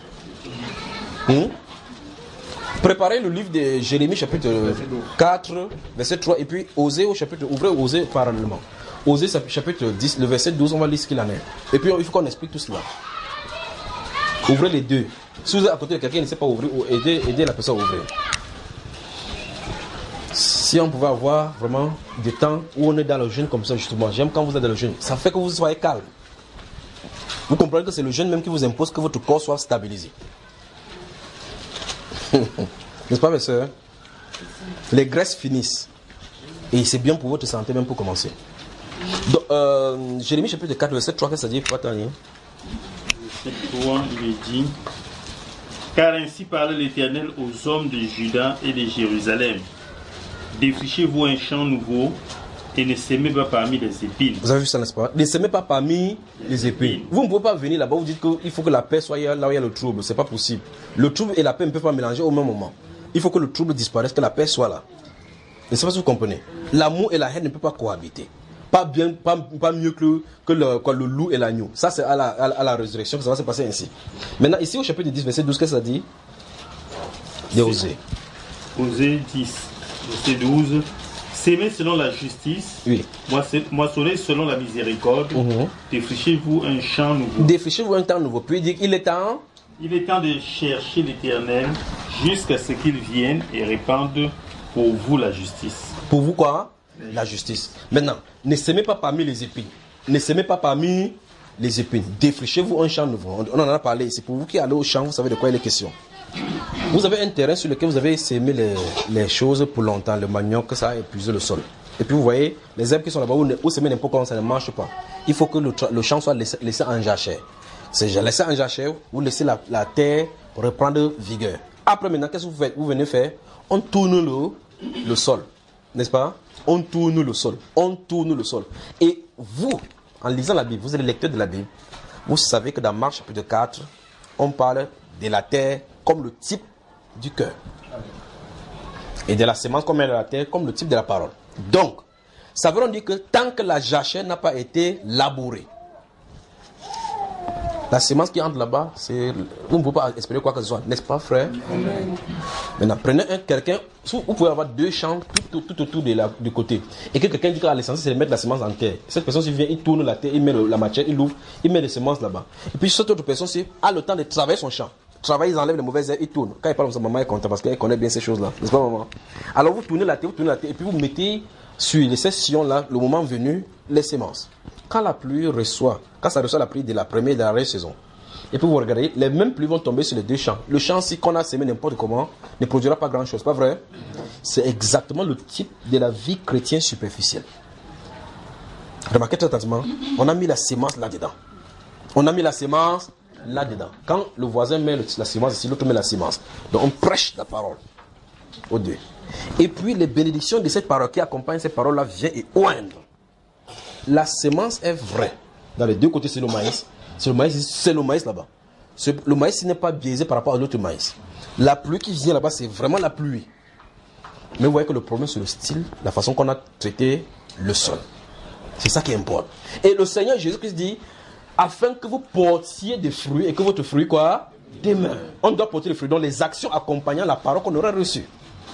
Préparez le livre de Jérémie chapitre 4, verset 3, et puis ouvrez Osée parallèlement. Osée chapitre 10, le verset 12, on va lire ce qu'il en est. Et puis il faut qu'on explique tout cela. Ouvrez les deux. Si vous êtes à côté de quelqu'un qui ne sait pas ouvrir, aidez la personne à ouvrir. Si on pouvait avoir vraiment des temps où on est dans le jeûne comme ça, justement, j'aime quand vous êtes dans le jeûne, ça fait que vous soyez calme. Vous comprenez que c'est le jeûne même qui vous impose que votre corps soit stabilisé. N'est-ce pas, mes soeurs? Les graisses finissent. Et c'est bien pour votre santé, même pour commencer. Donc, Jérémie chapitre 4, verset 3, qu'est-ce que ça dit? Verset 3, il est dit: car ainsi parle l'Éternel aux hommes de Juda et de Jérusalem. Défrichez-vous un champ nouveau et ne s'aimez pas parmi les épines. Vous avez vu ça, n'est-ce pas? Ne s'aimez pas parmi les épines. Vous ne pouvez pas venir là-bas, vous dites qu'il faut que la paix soit là où il y a le trouble. C'est pas possible. Le trouble et la paix ne peuvent pas mélanger au même moment. Il faut que le trouble disparaisse, que la paix soit là. Et c'est pas si vous comprenez. L'amour et la haine ne peuvent pas cohabiter. Pas mieux que le loup et l'agneau. Ça, c'est à la résurrection que ça va se passer ainsi. Maintenant, ici au chapitre 10, verset 12, qu'est-ce que ça dit? Osée. Osée 10, verset 12. S'aimer selon la justice, oui. Moissonnez selon la miséricorde, défrichez-vous un champ nouveau. Défrichez-vous un temps nouveau. Puis il dit qu'il est temps. Il est temps de chercher l'Éternel jusqu'à ce qu'il vienne et répande pour vous la justice. Pour vous quoi? La justice. Maintenant, ne s'aimez pas parmi les épines. Ne s'aimez pas parmi les épines. Défrichez-vous un champ nouveau. On en a parlé ici. Pour vous qui allez au champ, vous savez de quoi il est question. Vous avez un terrain sur lequel vous avez sémé les choses pour longtemps. Le manioc, ça a épuisé le sol. Et puis vous voyez, les herbes qui sont là-bas, où semer n'importe comment, ça ne marche pas. Il faut que le champ soit laissé en jachère. C'est laissé en jachère, vous laissez la terre reprendre vigueur. Après maintenant, qu'est-ce que vous faites? Vous venez faire, on tourne le sol. N'est-ce pas? On tourne le sol. On tourne le sol. Et vous, en lisant la Bible, vous êtes le lecteur de la Bible, vous savez que dans Marc chapitre 4, on parle de la terre comme le type du cœur. Et de la semence comme elle est la terre comme le type de la parole. Donc, ça veut dire que tant que la jachère n'a pas été labourée, la semence qui entre là-bas, vous ne pouvez pas espérer quoi que ce soit, n'est-ce pas, frère? Maintenant, prenez quelqu'un, vous pouvez avoir deux champs tout autour du côté. Et que quelqu'un dit que l'essentiel, c'est de mettre la semence en terre. Cette personne, s'il vient, il tourne la terre, il met la machette, il ouvre, il met les semences là-bas. Et puis, cette autre personne, a le temps de travailler son champ. Travaille, ils enlèvent les mauvaises herbes, ils tournent. Quand il parle comme ça, maman est contente parce qu'elle connaît bien ces choses-là. N'est-ce pas, maman? Alors, vous tournez la terre, et puis vous mettez sur ces sillons-là, le moment venu, les semences. Quand la pluie quand ça reçoit la pluie de la première et de la deuxième saison, et puis vous regardez, les mêmes pluies vont tomber sur les deux champs. Le champ, si qu'on a semé n'importe comment, ne produira pas grand-chose, pas vrai? C'est exactement le type de la vie chrétienne superficielle. Remarquez très attentivement, on a mis la semence là-dedans. On a mis la semence là-dedans. Quand le voisin met la semence ici, l'autre met la semence. Donc on prêche la parole aux deux. Et puis les bénédictions de cette parole qui accompagne cette parole-là viennent et oindre. La semence est vraie. Dans les deux côtés, c'est le maïs. C'est le maïs là-bas. Le maïs n'est pas biaisé par rapport à l'autre maïs. La pluie qui vient là-bas, c'est vraiment la pluie. Mais vous voyez que le problème, c'est le style, la façon qu'on a traité le sol. C'est ça qui importe. Et le Seigneur Jésus-Christ dit, afin que vous portiez des fruits et que votre fruit, quoi? Demeure. On doit porter des fruits, donc les actions accompagnant la parole qu'on aura reçue.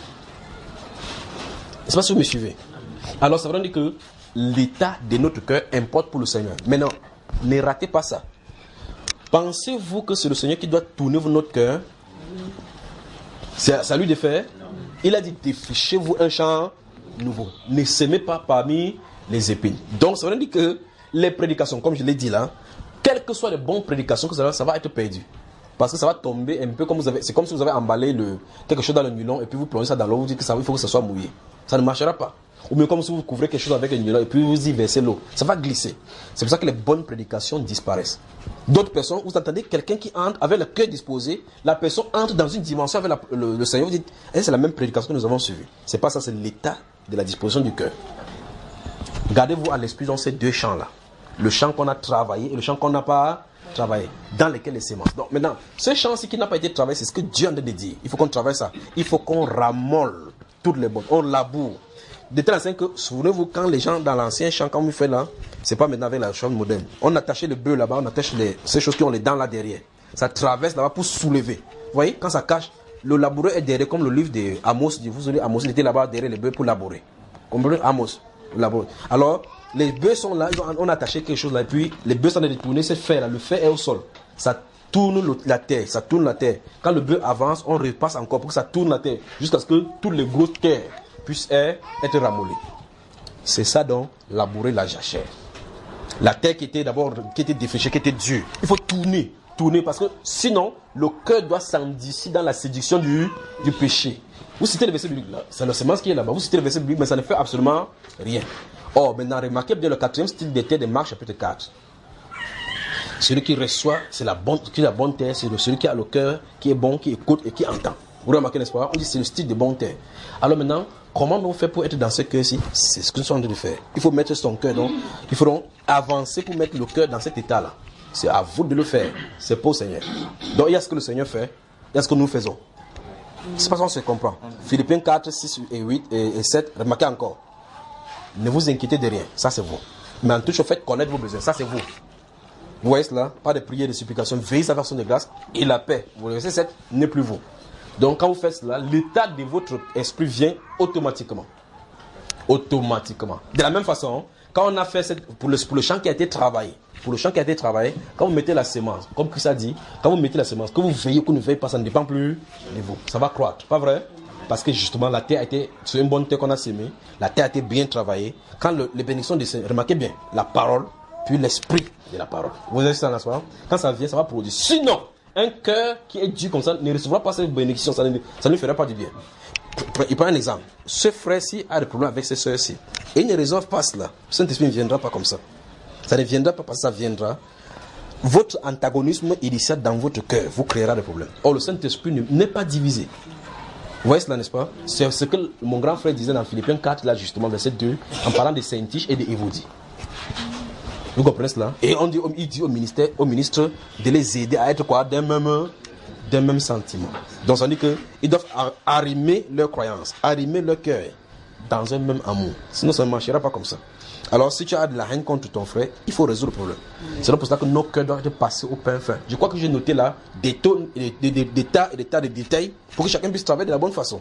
C'est pas si vous me suivez. Alors ça veut dire que l'état de notre cœur importe pour le Seigneur. Maintenant, ne ratez pas ça. Pensez-vous que c'est le Seigneur qui doit tourner notre cœur? C'est à lui de faire. Il a dit, défrichez-vous un champ nouveau. Ne s'aimez pas parmi les épines. Donc ça veut dire que les prédications, comme je l'ai dit là, quelles que soient les bonnes prédications, ça va être perdu. Parce que ça va tomber un peu comme c'est comme si vous avez emballé quelque chose dans le nylon et puis vous plongez ça dans l'eau, vous dites il faut que ça soit mouillé. Ça ne marchera pas. Ou bien comme si vous couvrez quelque chose avec un nylon et puis vous y versez l'eau. Ça va glisser. C'est pour ça que les bonnes prédications disparaissent. D'autres personnes, vous entendez quelqu'un qui entre avec le cœur disposé, la personne entre dans une dimension avec le Seigneur, vous dites, c'est la même prédication que nous avons suivie. C'est pas ça, c'est l'état de la disposition du cœur. Gardez-vous à l'esprit dans ces deux champs-là. Le champ qu'on a travaillé et le champ qu'on n'a pas travaillé, dans lesquels les semences. Donc maintenant, ce champ-ci qui n'a pas été travaillé, c'est ce que Dieu en a dit. Il faut qu'on travaille ça. Il faut qu'on ramolle toutes les bonnes. On laboure. De telle sorte que, souvenez-vous, quand les gens dans l'ancien champ, quand on fait là, c'est pas maintenant avec la chambre moderne. On attachait le bœuf là-bas, on attache ces choses qui ont les dents là derrière. Ça traverse là-bas pour soulever. Vous voyez, quand ça cache, le laboureur est derrière, comme le livre de Amos. Vous savez, Amos, il était là-bas derrière les bœufs pour labourer. Comprenez? Amos, laboureur. Alors, les bœufs sont là, on a attaché quelque chose là, et puis les bœufs sont détournés, c'est fer là, le fer est au sol. Ça tourne la terre, Quand le bœuf avance, on repasse encore pour que ça tourne la terre, jusqu'à ce que toutes les grosses terres puisse être ramollie. C'est ça donc, labourer la jachère. La terre qui était défrichée, qui était dure. Il faut tourner, parce que sinon, le cœur doit s'endurcir dans la séduction du péché. Vous citez le verset biblique là, c'est la semence qui est là-bas. Vous citez le verset biblique, mais ça ne fait absolument rien. Or, maintenant, remarquez bien le 4e style des terres de Marc, chapitre 4. Celui qui reçoit, c'est la bonne terre, c'est celui qui a le cœur, qui est bon, qui écoute et qui entend. Vous remarquez, n'est-ce pas? On dit que c'est le style de bonne terre. Alors maintenant, comment on fait pour être dans ce cœur-ci? C'est ce que nous sommes en train de faire. Il faut mettre son cœur, donc il faut donc avancer pour mettre le cœur dans cet état-là. C'est à vous de le faire. C'est pas au Seigneur. Donc il y a ce que le Seigneur fait, il y a ce que nous faisons. C'est pas ça qu'on se comprend. Philippiens 4, 6 et 8 et 7, remarquez encore. Ne vous inquiétez de rien, ça c'est vous. Mais en tout cas, faites connaître vos besoins, ça c'est vous. Vous voyez cela? Pas de prière, de supplication, veillez à la façon de grâce et la paix. Vous verset 7 n'est plus vous. Donc quand vous faites cela, l'état de votre esprit vient automatiquement. Automatiquement. De la même façon, quand on a fait pour le champ qui a été travaillé, quand vous mettez la semence, comme Christ a dit, quand vous mettez la semence, que vous veillez ou que vous ne veillez pas, ça ne dépend plus de vous. Ça va croître, pas vrai? Parce que justement, la terre a été, c'est une bonne terre qu'on a sémée, la terre a été bien travaillée. Quand les bénédictions descendent, remarquez bien, la parole, puis l'esprit de la parole. Vous avez ça dans la soirée? Quand ça vient, ça va produire. Sinon, un cœur qui est dur comme ça ne recevra pas cette bénédiction, ça ne lui fera pas du bien. Il prend un exemple. Ce frère-ci a des problèmes avec ses soeurs-ci. Et il ne résolve pas cela. Le Saint-Esprit ne viendra pas comme ça. Ça ne viendra pas parce que ça viendra. Votre antagonisme initial dans votre cœur vous créera des problèmes. Or, le Saint-Esprit n'est pas divisé. Vous voyez cela, n'est-ce pas? C'est ce que mon grand frère disait dans Philippiens 4, là justement, verset 2, en parlant de Saint-Tiche et de Évodie. Vous comprenez cela? Et il dit au ministre de les aider à être quoi? D'un même sentiment. Donc ça dit qu'ils doivent arrimer leur croyance, arrimer leur cœur dans un même amour. Sinon ça ne marchera pas comme ça. Alors si tu as de la haine contre ton frère, il faut résoudre le problème. C'est pour cela que nos cœurs doivent être passés au pain fin. Je crois que j'ai noté là des tas et des tas de détails pour que chacun puisse travailler de la bonne façon.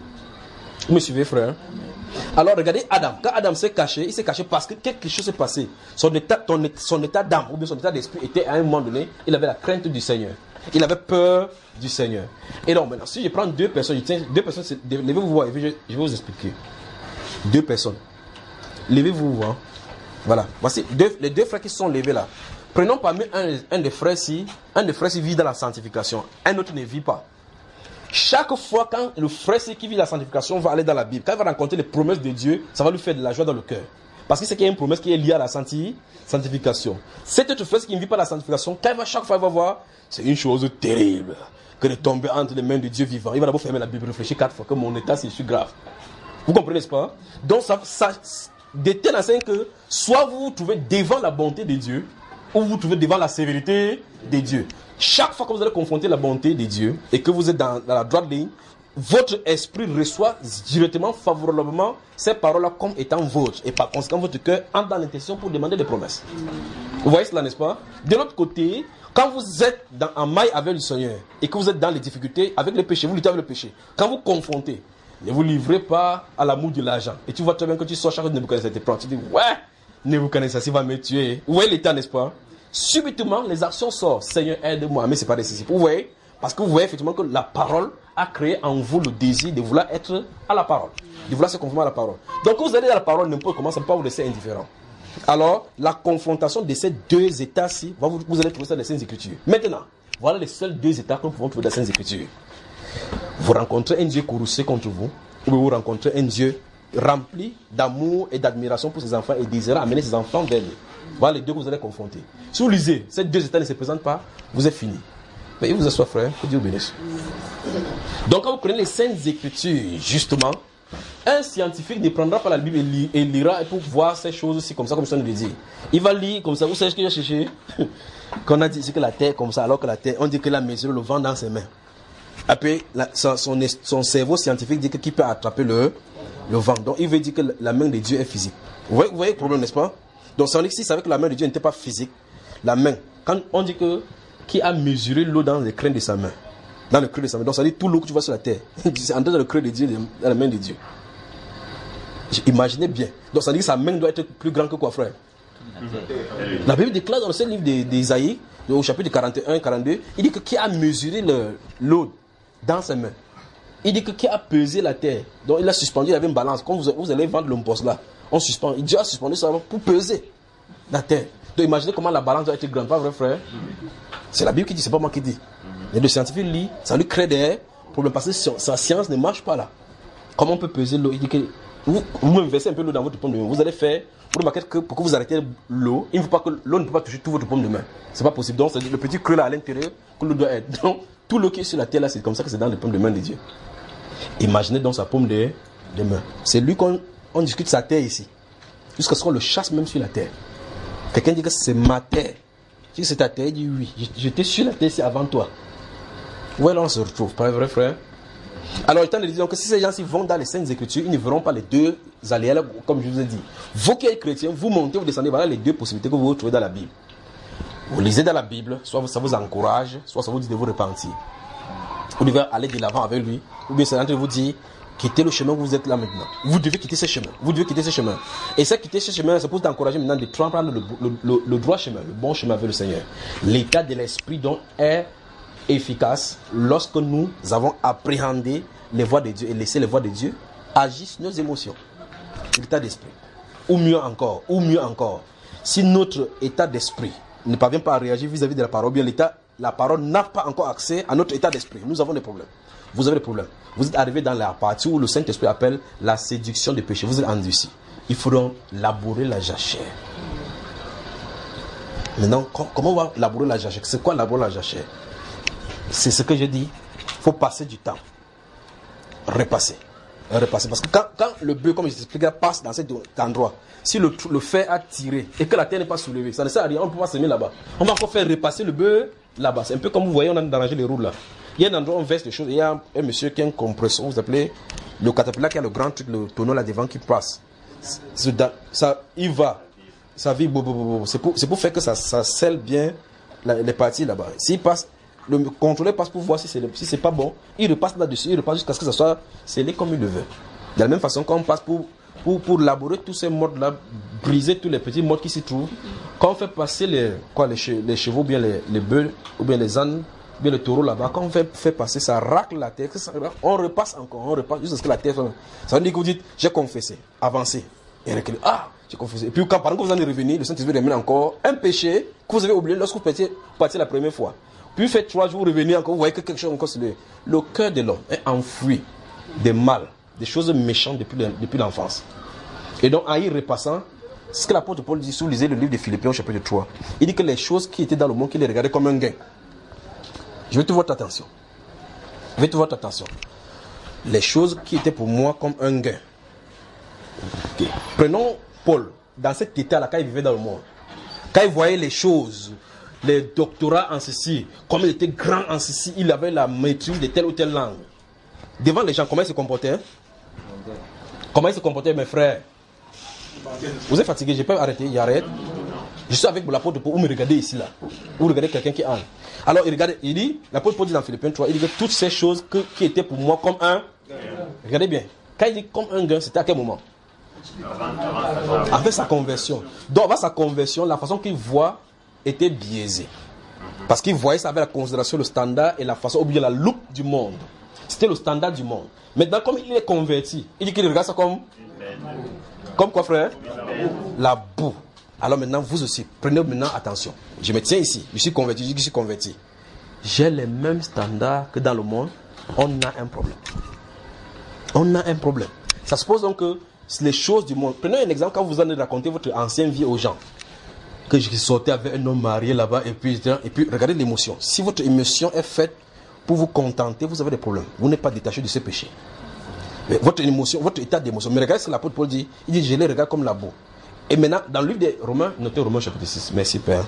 Vous me suivez, frère? Alors regardez Adam. Quand Adam s'est caché, il s'est caché parce que quelque chose s'est passé. Son état d'âme ou bien son état d'esprit était à un moment donné, il avait la crainte du Seigneur. Il avait peur du Seigneur. Et donc maintenant, si je prends deux personnes, levez-vous voir, je vais vous expliquer. Deux personnes. Levez-vous voir. Voilà. Voici les deux frères qui se sont levés là. Prenons parmi un des frères ci vit dans la sanctification, un autre ne vit pas. Chaque fois quand le frère qui vit la sanctification va aller dans la Bible, quand il va rencontrer les promesses de Dieu, ça va lui faire de la joie dans le cœur. Parce qu'il sait qu'il y a une promesse qui est liée à la sanctification. Cet autre frère qui ne vit pas la sanctification, quand chaque fois il va voir, c'est une chose terrible que de tomber entre les mains de Dieu vivant. Il va d'abord fermer la Bible, réfléchir 4 fois que mon état c'est grave. Vous comprenez, n'est-ce pas? Donc ça détient la scène que soit vous vous trouvez devant la bonté de Dieu, ou vous vous trouvez devant la sévérité de Dieu. Chaque fois que vous allez confronter la bonté de Dieu et que vous êtes dans la droite ligne, votre esprit reçoit directement, favorablement ces paroles-là comme étant vôtres. Et par conséquent, votre cœur entre dans l'intention pour demander des promesses. Vous voyez cela, n'est-ce pas? De l'autre côté, quand vous êtes en maille avec le Seigneur et que vous êtes dans les difficultés avec le péché, vous luttez avec le péché. Quand vous confrontez, ne vous livrez pas à l'amour de l'argent. Et tu vois très bien que tu sors chaque fois que Nebuchadnezzar te prend. Tu dis, ouais, Nebuchadnezzar, il va me tuer. Où est l'état, n'est-ce pas? Subitement, les actions sortent. Seigneur, aide-moi. Mais ce n'est pas décisif. Vous voyez? Parce que vous voyez effectivement que la parole a créé en vous le désir de vouloir être à la parole. De vouloir se conformer à la parole. Donc, quand vous allez à la parole, n'importe comment, ça ne peut pas vous laisser indifférent. Alors, la confrontation de ces deux états-ci, vous allez trouver ça dans les Saintes Écritures. Maintenant, voilà les seuls deux états que nous pouvons trouver dans les Saintes Écritures. Vous rencontrez un Dieu courroucé contre vous, ou vous rencontrez un Dieu rempli d'amour et d'admiration pour ses enfants et désirant amener ses enfants vers lui. Voilà les deux que vous allez confronter. Si vous lisez, ces deux états ne se présentent pas, vous êtes fini. Mais vous asseoir, frère, que Dieu vous bénisse. Donc, quand vous prenez les Saintes Écritures, justement, un scientifique ne prendra pas la Bible et lira pour voir ces choses-ci comme ça on le dit. Il va lire comme ça. Vous savez ce qu'il a cherché? Qu'on a dit c'est que la terre comme ça, alors que la terre, on dit qu'il a mesuré le vent dans ses mains. Après, son cerveau scientifique dit qu'il peut attraper le vent. Donc, il veut dire que la main de Dieu est physique. Vous voyez le problème, n'est-ce pas? Donc, si on savait que la main de Dieu n'était pas physique, la main, quand on dit que qui a mesuré l'eau dans le crâne de sa main, dans le creux de sa main, donc ça dit tout l'eau que tu vois sur la terre, c'est entré dans le creux de Dieu, dans la main de Dieu. Imaginez bien. Donc, ça dit que sa main doit être plus grande que quoi, frère? La Bible déclare dans le seul livre d'Isaïe, au chapitre 41, 42, il dit que qui a mesuré l'eau dans ses mains. Il dit que qui a pesé la terre. Donc il a suspendu, il avait une balance. Quand vous allez vendre le poste là, on suspend. Il dit a suspendu ça pour peser la terre. Donc imaginez comment la balance doit être grande, pas vrai frère? C'est la Bible qui dit, c'est pas moi qui dis. Et le scientifique lit, ça lui crée des problèmes parce que sa science ne marche pas là. Comment on peut peser l'eau? Il dit que vous me versez un peu l'eau dans votre paume de main. Vous allez faire, vous remarquez que pour que vous arrêtez l'eau, il ne faut pas que l'eau ne peut pas toucher toute votre paume de main. C'est pas possible. Donc c'est le petit creux là à l'intérieur que l'eau doit être. Donc tout l'eau qui est sur la terre là, c'est comme ça que c'est dans les paumes de main de Dieu. Imaginez donc sa paume de main. C'est lui qu'on discute sa terre ici. Jusqu'à ce qu'on le chasse même sur la terre. Quelqu'un dit que c'est ma terre. Si c'est ta terre, il dit oui. J'étais sur la terre ici avant toi. Où est-ce qu'on se retrouve? Pas vrai frère? Alors, il est temps de dire que si ces gens-ci vont dans les Saintes Écritures, ils ne verront pas les deux alliés, comme je vous ai dit. Vous qui êtes chrétiens, vous montez, vous descendez, voilà les deux possibilités que vous trouvez dans la Bible. Vous lisez dans la Bible, soit ça vous encourage, soit ça vous dit de vous repentir. Vous devez aller de l'avant avec lui, ou bien c'est entre vous dire, quittez le chemin où vous êtes là maintenant. Vous devez quitter ce chemin. Vous devez quitter ce chemin. Et ça, quitter ce chemin, c'est pour t'encourager maintenant de prendre le droit chemin, le bon chemin avec le Seigneur. L'état de l'esprit donc est efficace lorsque nous avons appréhendé les voies de Dieu et laissé les voies de Dieu agir sur nos émotions. L'état d'esprit. Ou mieux encore, si notre état d'esprit ne parvient pas à réagir vis-à-vis de la parole, bien la parole n'a pas encore accès à notre état d'esprit. Nous avons des problèmes. Vous avez des problèmes. Vous êtes arrivé dans la partie où le Saint-Esprit appelle la séduction des péchés. Vous êtes endurcis. Il faudra labourer la jachère. Maintenant, comment on va labourer la jachère? C'est quoi labourer la jachère? C'est ce que j'ai dit. Il faut passer du temps. Repasser. Parce que quand le bœuf, comme je t'expliquais, passe dans cet endroit, si le fer a tiré et que la terre n'est pas soulevée, ça ne sert à rien. On ne peut pas semer là-bas. On va encore faire repasser le bœuf là-bas. C'est un peu comme vous voyez, on a arrangé les roues là. Il y a un endroit où on verse les choses. Il y a un monsieur qui a une compression. Vous appelez le caterpillar qui a le grand truc, le tonneau là devant qui passe. Ça, il va. Ça vit. C'est pour faire que ça scelle bien les parties là-bas. S'il passe, le contrôleur passe pour voir si c'est pas bon. Il repasse là-dessus. Il repasse jusqu'à ce que ça soit scellé comme il le veut. De la même façon, quand on passe pour labourer tous ces modes là, briser tous les petits modes qui s'y trouvent, quand on fait passer les chevaux, bien les bœufs, ou bien les ânes, bien le taureau là-bas, quand on fait passer, ça racle la terre, on repasse jusqu'à ce que la terre soit. Ça veut dire que vous dites, j'ai confessé, avancez, et reculez. Ah, j'ai confessé. Et puis quand pendant que vous en êtes revenu, le Saint-Esprit ramène encore un péché que vous avez oublié lorsque vous partiez la première fois. Puis vous faites 3 jours, vous revenez encore, vous voyez que quelque chose encore sur le cœur de l'homme est enfoui des mal, des choses méchantes depuis l'enfance. Et donc en y repassant, ce que l'apôtre Paul dit, si vous lisez le livre de Philippiens chapitre 3, il dit que les choses qui étaient dans le monde, qu'il les regardait comme un gain. Je veux tout votre attention. Les choses qui étaient pour moi comme un gain. Okay. Prenons Paul, dans cet état-là, quand il vivait dans le monde. Quand il voyait les choses, les doctorats en ceci, comme il était grand en ceci, il avait la maîtrise de telle ou telle langue. Devant les gens, comment il se comportait? Comment il se comportait, mes frères? Vous êtes fatigué, je peux arrêter, il arrête. Je suis avec l'apôtre Paul, vous me regardez ici là. Vous regardez quelqu'un qui entre. Alors il dit, l'apôtre Paul dit dans Philippiens 3, il dit que toutes ces choses qui étaient pour moi comme un gain. Regardez bien. Quand il dit comme un gain, c'était à quel moment? Avec sa conversion. Donc avant sa conversion, la façon qu'il voit était biaisée. Parce qu'il voyait ça avec la considération, le standard et la façon, ou bien la loupe du monde. C'était le standard du monde. Maintenant, comme il est converti, il dit qu'il regarde ça comme quoi, frère? La boue. Alors maintenant, vous aussi, prenez maintenant attention. Je me tiens ici, je suis converti, J'ai les mêmes standards que dans le monde. On a un problème. Ça suppose donc que les choses du monde. Prenez un exemple quand vous allez raconter votre ancienne vie aux gens. Que je sortais avec un homme marié là-bas et puis regardez l'émotion. Si votre émotion est faite pour vous contenter, vous avez des problèmes. Vous n'êtes pas détaché de ce péché. Mais votre émotion, votre état d'émotion. Mais regardez ce que l'apôtre Paul dit. Il dit, je les regarde comme la boue. Et maintenant, dans le livre des Romains, notez Romains chapitre 6. Merci Père.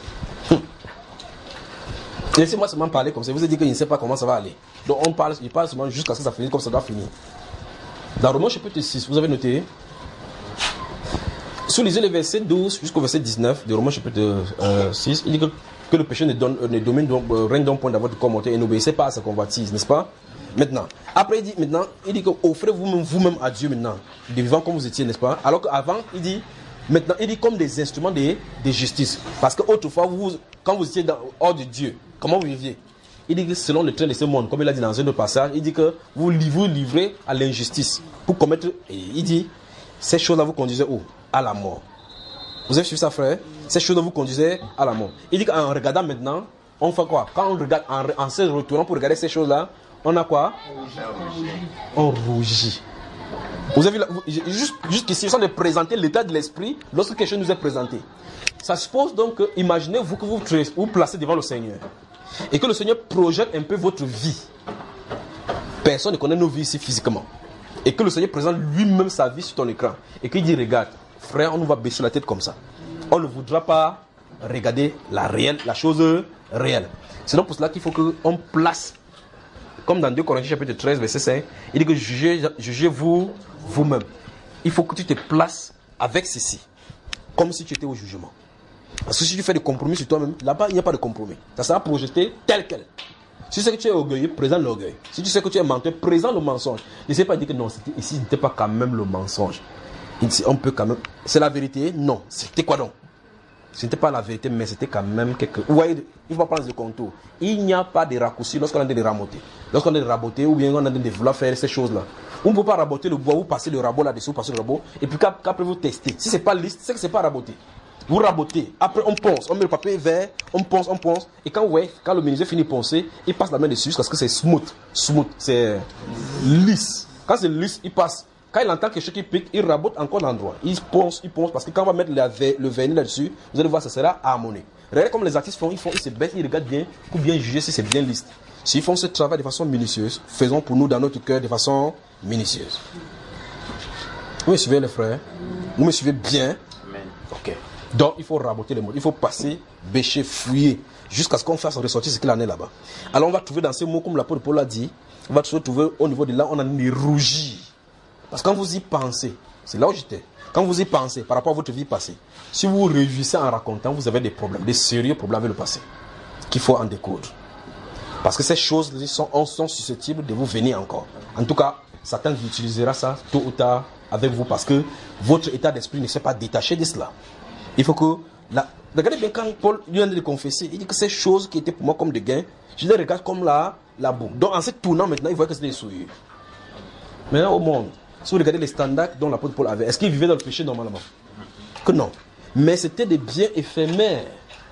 Laissez-moi seulement parler comme ça. Vous avez dit qu'il ne sait pas comment ça va aller. Donc il parle seulement jusqu'à ce que ça finisse comme ça doit finir. Dans Romains chapitre 6, vous avez noté. Si vous lisez le verset 12 jusqu'au verset 19 de Romains chapitre 6, il dit que le péché ne domine règne d'un point dans votre corps mortel et n'obéissez pas à sa convoitise, n'est-ce pas? Maintenant, après il dit que offrez vous-même à Dieu maintenant, de vivant comme vous étiez, n'est-ce pas? Alors qu'avant, il dit comme des instruments de justice. Parce qu'autrefois, quand vous étiez hors de Dieu, comment vous viviez? il dit que selon le train de ce monde, comme il a dit dans un autre passage, il dit que vous livrez à l'injustice pour commettre, et il dit, ces choses-là vous conduisez où? À la mort. Vous avez suivi ça, frère? Ces choses-là vous conduisez à la mort. Il dit qu'en regardant maintenant, on fait quoi? Quand on regarde, en se retournant pour regarder ces choses-là, on a quoi? On rougit. Vous avez vu, jusqu'ici, ils sont de présenter l'état de l'esprit lorsque quelque chose nous est présenté. Ça suppose donc que, imaginez-vous que vous vous placez devant le Seigneur et que le Seigneur projette un peu votre vie. Personne ne connaît nos vies ici physiquement. Et que le Seigneur présente lui-même sa vie sur ton écran. Et qu'il dit, regarde, frère, on nous va baisser la tête comme ça. On ne voudra pas regarder la chose réelle. C'est donc pour cela qu'il faut qu'on place, comme dans 2 Corinthiens chapitre 13, verset 5, il dit que jugez-vous vous-même. Il faut que tu te places avec ceci, comme si tu étais au jugement. Parce que si tu fais des compromis sur toi-même, là-bas, il n'y a pas de compromis. Ça sera projeté tel quel. Si tu sais que tu es orgueilleux, présente l'orgueil. Si tu sais que tu es menteur, présente le mensonge. Ne sais pas dire que non, ici, ce n'était pas quand même le mensonge. On peut quand même. C'est la vérité? Non. C'était quoi donc? Ce n'était pas la vérité, mais c'était quand même quelque. Vous voyez, il ne faut pas prendre le contour. Il n'y a pas de raccourci lorsqu'on a de ramoter. Lorsqu'on a de raboter ou bien on a de vouloir faire ces choses-là. On ne peut pas raboter le bois, vous passez le rabot là-dessus, vous passez le rabot, et puis qu'après vous testez. Si ce n'est pas liste, c'est que ce n'est pas raboter. Vous rabotez. Après, on ponce. On met le papier vert, on ponce. Et quand le menuisier finit de poncer, il passe la main dessus parce que c'est smooth. C'est lisse. Quand c'est lisse, il passe. Quand il entend quelque chose qui pique, il rabote encore l'endroit. Il ponce parce que quand on va mettre le vernis là-dessus, vous allez voir, ça sera harmonique. Regardez comme les artistes font, ils se baissent, ils regardent bien pour bien juger si c'est bien lisse. S'ils font ce travail de façon minutieuse, faisons pour nous dans notre cœur de façon minutieuse. Vous me suivez les frères? Vous me suivez bien? Amen. Ok. Donc il faut raboter les mots, il faut passer, bêcher, fouiller, jusqu'à ce qu'on fasse ressortir ce qu'il en est là-bas. Alors on va trouver dans ces mots, comme l'apôtre Paul a dit, on va trouver au niveau de là, on a mis rougir. Parce que quand vous y pensez, c'est là où j'étais, quand vous y pensez par rapport à votre vie passée, si vous vous réjouissez en racontant, vous avez des problèmes, des sérieux problèmes avec le passé, qu'il faut en découdre. Parce que ces choses sont susceptibles de vous venir encore. En tout cas, Satan utilisera ça tôt ou tard avec vous parce que votre état d'esprit ne s'est pas détaché de cela. Il faut que... regardez bien quand Paul vient de le confesser, il dit que ces choses qui étaient pour moi comme des gains, je les regarde comme la boue. Donc en se tournant maintenant, il voit que c'est des souillures. Maintenant au monde, si vous regardez les standards dont l'apôtre Paul avait, est-ce qu'il vivait dans le péché normalement? Que non. Mais c'était des biens éphémères.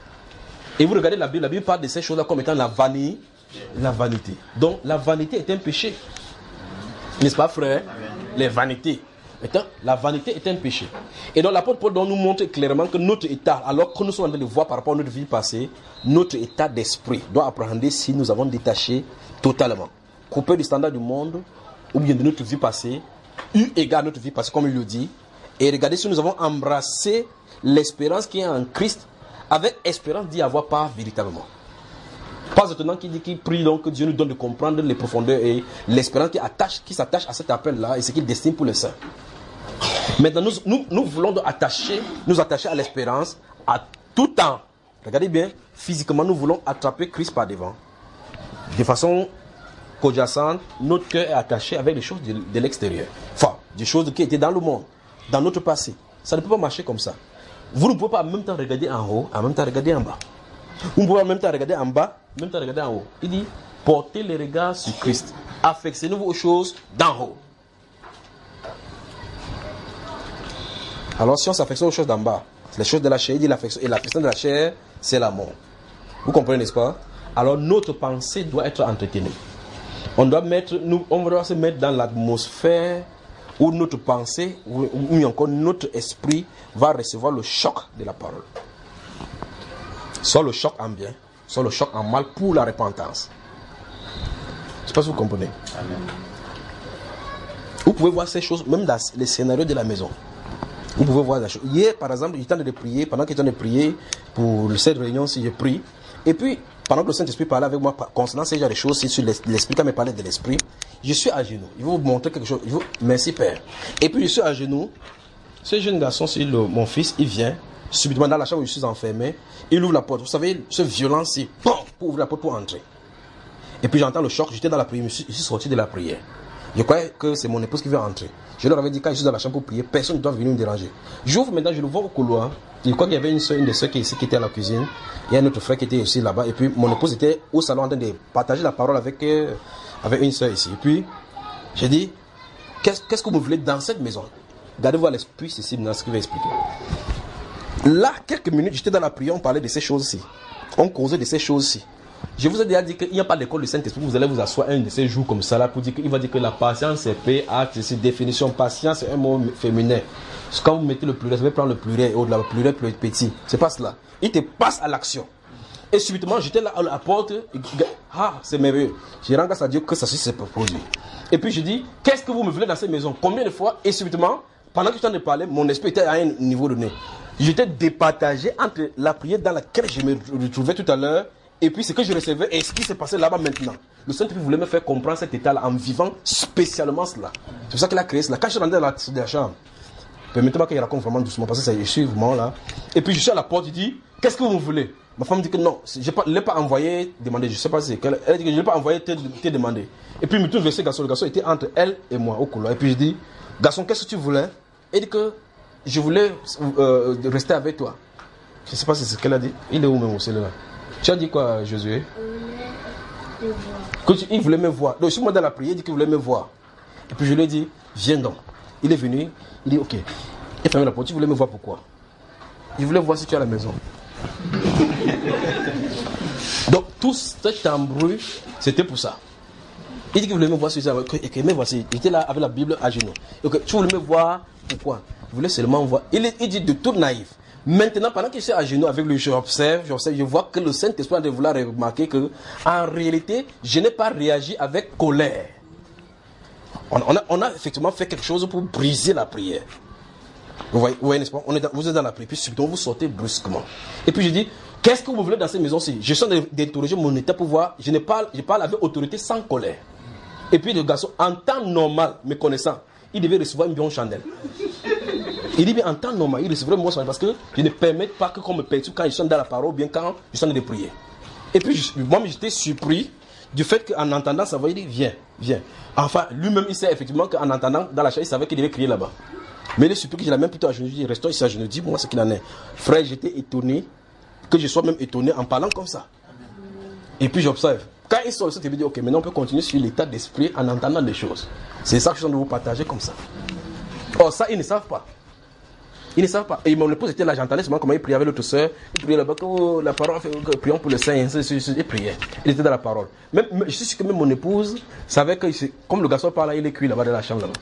Et vous regardez la Bible parle de ces choses-là comme étant la vanité. Donc la vanité est un péché. N'est-ce pas, frère? Les vanités. La vanité est un péché. Et donc l'apôtre Paul nous montre clairement que notre état, alors que nous sommes en train de voir par rapport à notre vie passée, notre état d'esprit doit appréhender si nous avons détaché totalement, coupé du standard du monde ou bien de notre vie passée, eu égard à notre vie passée, comme il le dit, et regardez si nous avons embrassé l'espérance qui est en Christ, avec espérance d'y avoir part véritablement. Pas étonnant qu'il prie donc que Dieu nous donne de comprendre les profondeurs et l'espérance qui s'attache à cet appel-là et ce qu'il destine pour les saints. Maintenant, nous voulons nous attacher à l'espérance à tout temps. Regardez bien, physiquement, nous voulons attraper Christ par devant. De façon co-jacente, notre cœur est attaché avec les choses de l'extérieur. Enfin, des choses qui étaient dans le monde, dans notre passé. Ça ne peut pas marcher comme ça. Vous ne pouvez pas en même temps regarder en haut, en même temps regarder en bas. Vous ne pouvez pas en même temps regarder en bas, en même temps regarder en haut. Il dit, portez les regards sur Christ. Affectionnez-vous aux choses d'en haut. Alors si on s'affectionne aux choses d'en bas, les choses de la chair, il dit l'affection, et l'affection de la chair, c'est la mort. Vous comprenez, n'est-ce pas? Alors notre pensée doit être entretenue. On doit se mettre dans l'atmosphère où notre pensée, ou encore notre esprit va recevoir le choc de la parole. Soit le choc en bien, soit le choc en mal pour la repentance. Je ne sais pas si vous comprenez. Amen. Vous pouvez voir ces choses même dans les scénarios de la maison. Vous pouvez voir la chose. Hier, par exemple, j'étais en train de prier. Pendant que j'étais en train de prier pour cette réunion, si je prie. Et puis, pendant que le Saint-Esprit parlait avec moi concernant ces genres de choses, si sur l'Esprit, quand il me parlait de l'Esprit, je suis à genoux. Il va vous montrer quelque chose. Merci, Père. Et puis, je suis à genoux. Ce jeune garçon, c'est mon fils, il vient. Subitement, dans la chambre où je suis enfermé, il ouvre la porte. Vous savez, ce violent, c'est pour ouvrir la porte pour entrer. Et puis, j'entends le choc. J'étais dans la prière. Je suis sorti de la prière. Je croyais que c'est mon épouse qui veut entrer. Je leur avais dit quand je suis dans la chambre pour prier, personne ne doit venir me déranger. J'ouvre maintenant, je le vois au couloir. Je crois qu'il y avait une des soeurs qui était à la cuisine. Il y a un autre frère qui était aussi là-bas. Et puis mon épouse était au salon en train de partager la parole avec une soeur ici. Et puis j'ai dit, qu'est-ce que vous voulez dans cette maison? Gardez-vous à l'esprit, c'est Simon ce qu'il va expliquer. Là, quelques minutes, j'étais dans la prière, on parlait de ces choses-ci. On causait de ces choses-ci. Je vous ai déjà dit qu'il n'y a pas d'école du Saint-Esprit. Vous allez vous asseoir un de ces jours comme ça là pour dire qu'il va dire que la patience c'est P, acte, c'est définition. Patience c'est un mot féminin. Quand vous mettez le pluriel, vous allez prendre le pluriel au-delà, le pluriel plus petit. C'est pas cela. Il te passe à l'action. Et subitement, j'étais là à la porte. C'est merveilleux. Je rends grâce à Dieu que ça s'est produit. Et puis je dis, qu'est-ce que vous me voulez dans cette maison? Combien de fois? Et subitement, pendant que je suis en train de parler, mon esprit était à un niveau donné. J'étais départagé entre la prière dans laquelle je me retrouvais tout à l'heure et puis ce que je recevais et ce qui s'est passé là-bas maintenant. Le Saint-Esprit voulait me faire comprendre cet état-là en vivant spécialement cela. C'est pour ça qu'il a créé cela. Quand je suis rentré dans la chambre, permettez-moi qu'il raconte vraiment doucement parce que je suis vraiment là. Et puis je suis à la porte, il dit, qu'est-ce que vous voulez? Ma femme dit que non, je ne l'ai pas envoyé demander, je ne sais pas si elle a dit que je ne l'ai pas envoyé te demander. Et puis il me tourne vers ce garçon, le garçon était entre elle et moi au couloir. Et puis je dis, garçon, qu'est-ce que tu voulais? Il dit que je voulais rester avec toi. Je ne sais pas si c'est ce qu'elle a dit. Il est où même aussi là? Tu as dit quoi, Josué? Il voulait me voir. Donc, je suis moi dans la prière, il dit qu'il voulait me voir. Et puis je lui ai dit, viens donc. Il est venu, il dit, ok. Il a fermé la porte, il voulait me voir pourquoi? Il voulait voir si tu es à la maison. Donc, tout cet embrouille, c'était pour ça. Il dit qu'il voulait me voir si tu es à la maison. Et me voici. Il était là avec la Bible à genoux. Ok, tu voulais me voir pourquoi? Il voulait seulement voir. Il dit de tout naïf. Maintenant, pendant que je suis à genoux avec lui, j'observe, je vois que le Saint-Esprit de vouloir remarquer que, en réalité, je n'ai pas réagi avec colère. On a effectivement fait quelque chose pour briser la prière. Vous voyez, n'est-ce pas? Vous êtes dans la prière, puis subitement vous sortez brusquement. Et puis je dis, qu'est-ce que vous voulez dans cette maison-ci? Je suis en train d'interroger mon état pour voir, je parle avec autorité sans colère. Et puis le garçon, en temps normal, me connaissant, il devait recevoir une bonne chandelle. Il dit bien en temps normal, il recevrait moi parce que je ne permets pas que qu'on me perturbe quand je suis dans la parole ou bien quand je suis en train de prier. Et puis moi j'étais surpris du fait qu'en entendant ça, il dit viens. Enfin, lui-même il sait effectivement qu'en entendant dans la chambre, il savait qu'il devait crier là-bas. Mais il est surpris que je l'ai même plutôt à genoux, je dis restons ici à genoux, dis-moi ce qu'il en est. Frère, j'étais étonné, que je sois même étonné en parlant comme ça. Et puis j'observe. Quand il sort, il me dit ok, maintenant on peut continuer sur l'état d'esprit en entendant des choses. C'est ça que je suis en train de vous partager comme ça. Or ça, ils ne savent pas. Ils ne savent pas. Et mon épouse était là, j'entendais seulement comment il priait avec l'autre soeur. Il priait là-bas, que la parole, prions pour le Saint, il priait. Il était dans la parole. Même, je suis sûr que même mon épouse savait que, comme le garçon parle là, il est cuit là-bas dans la chambre là-bas.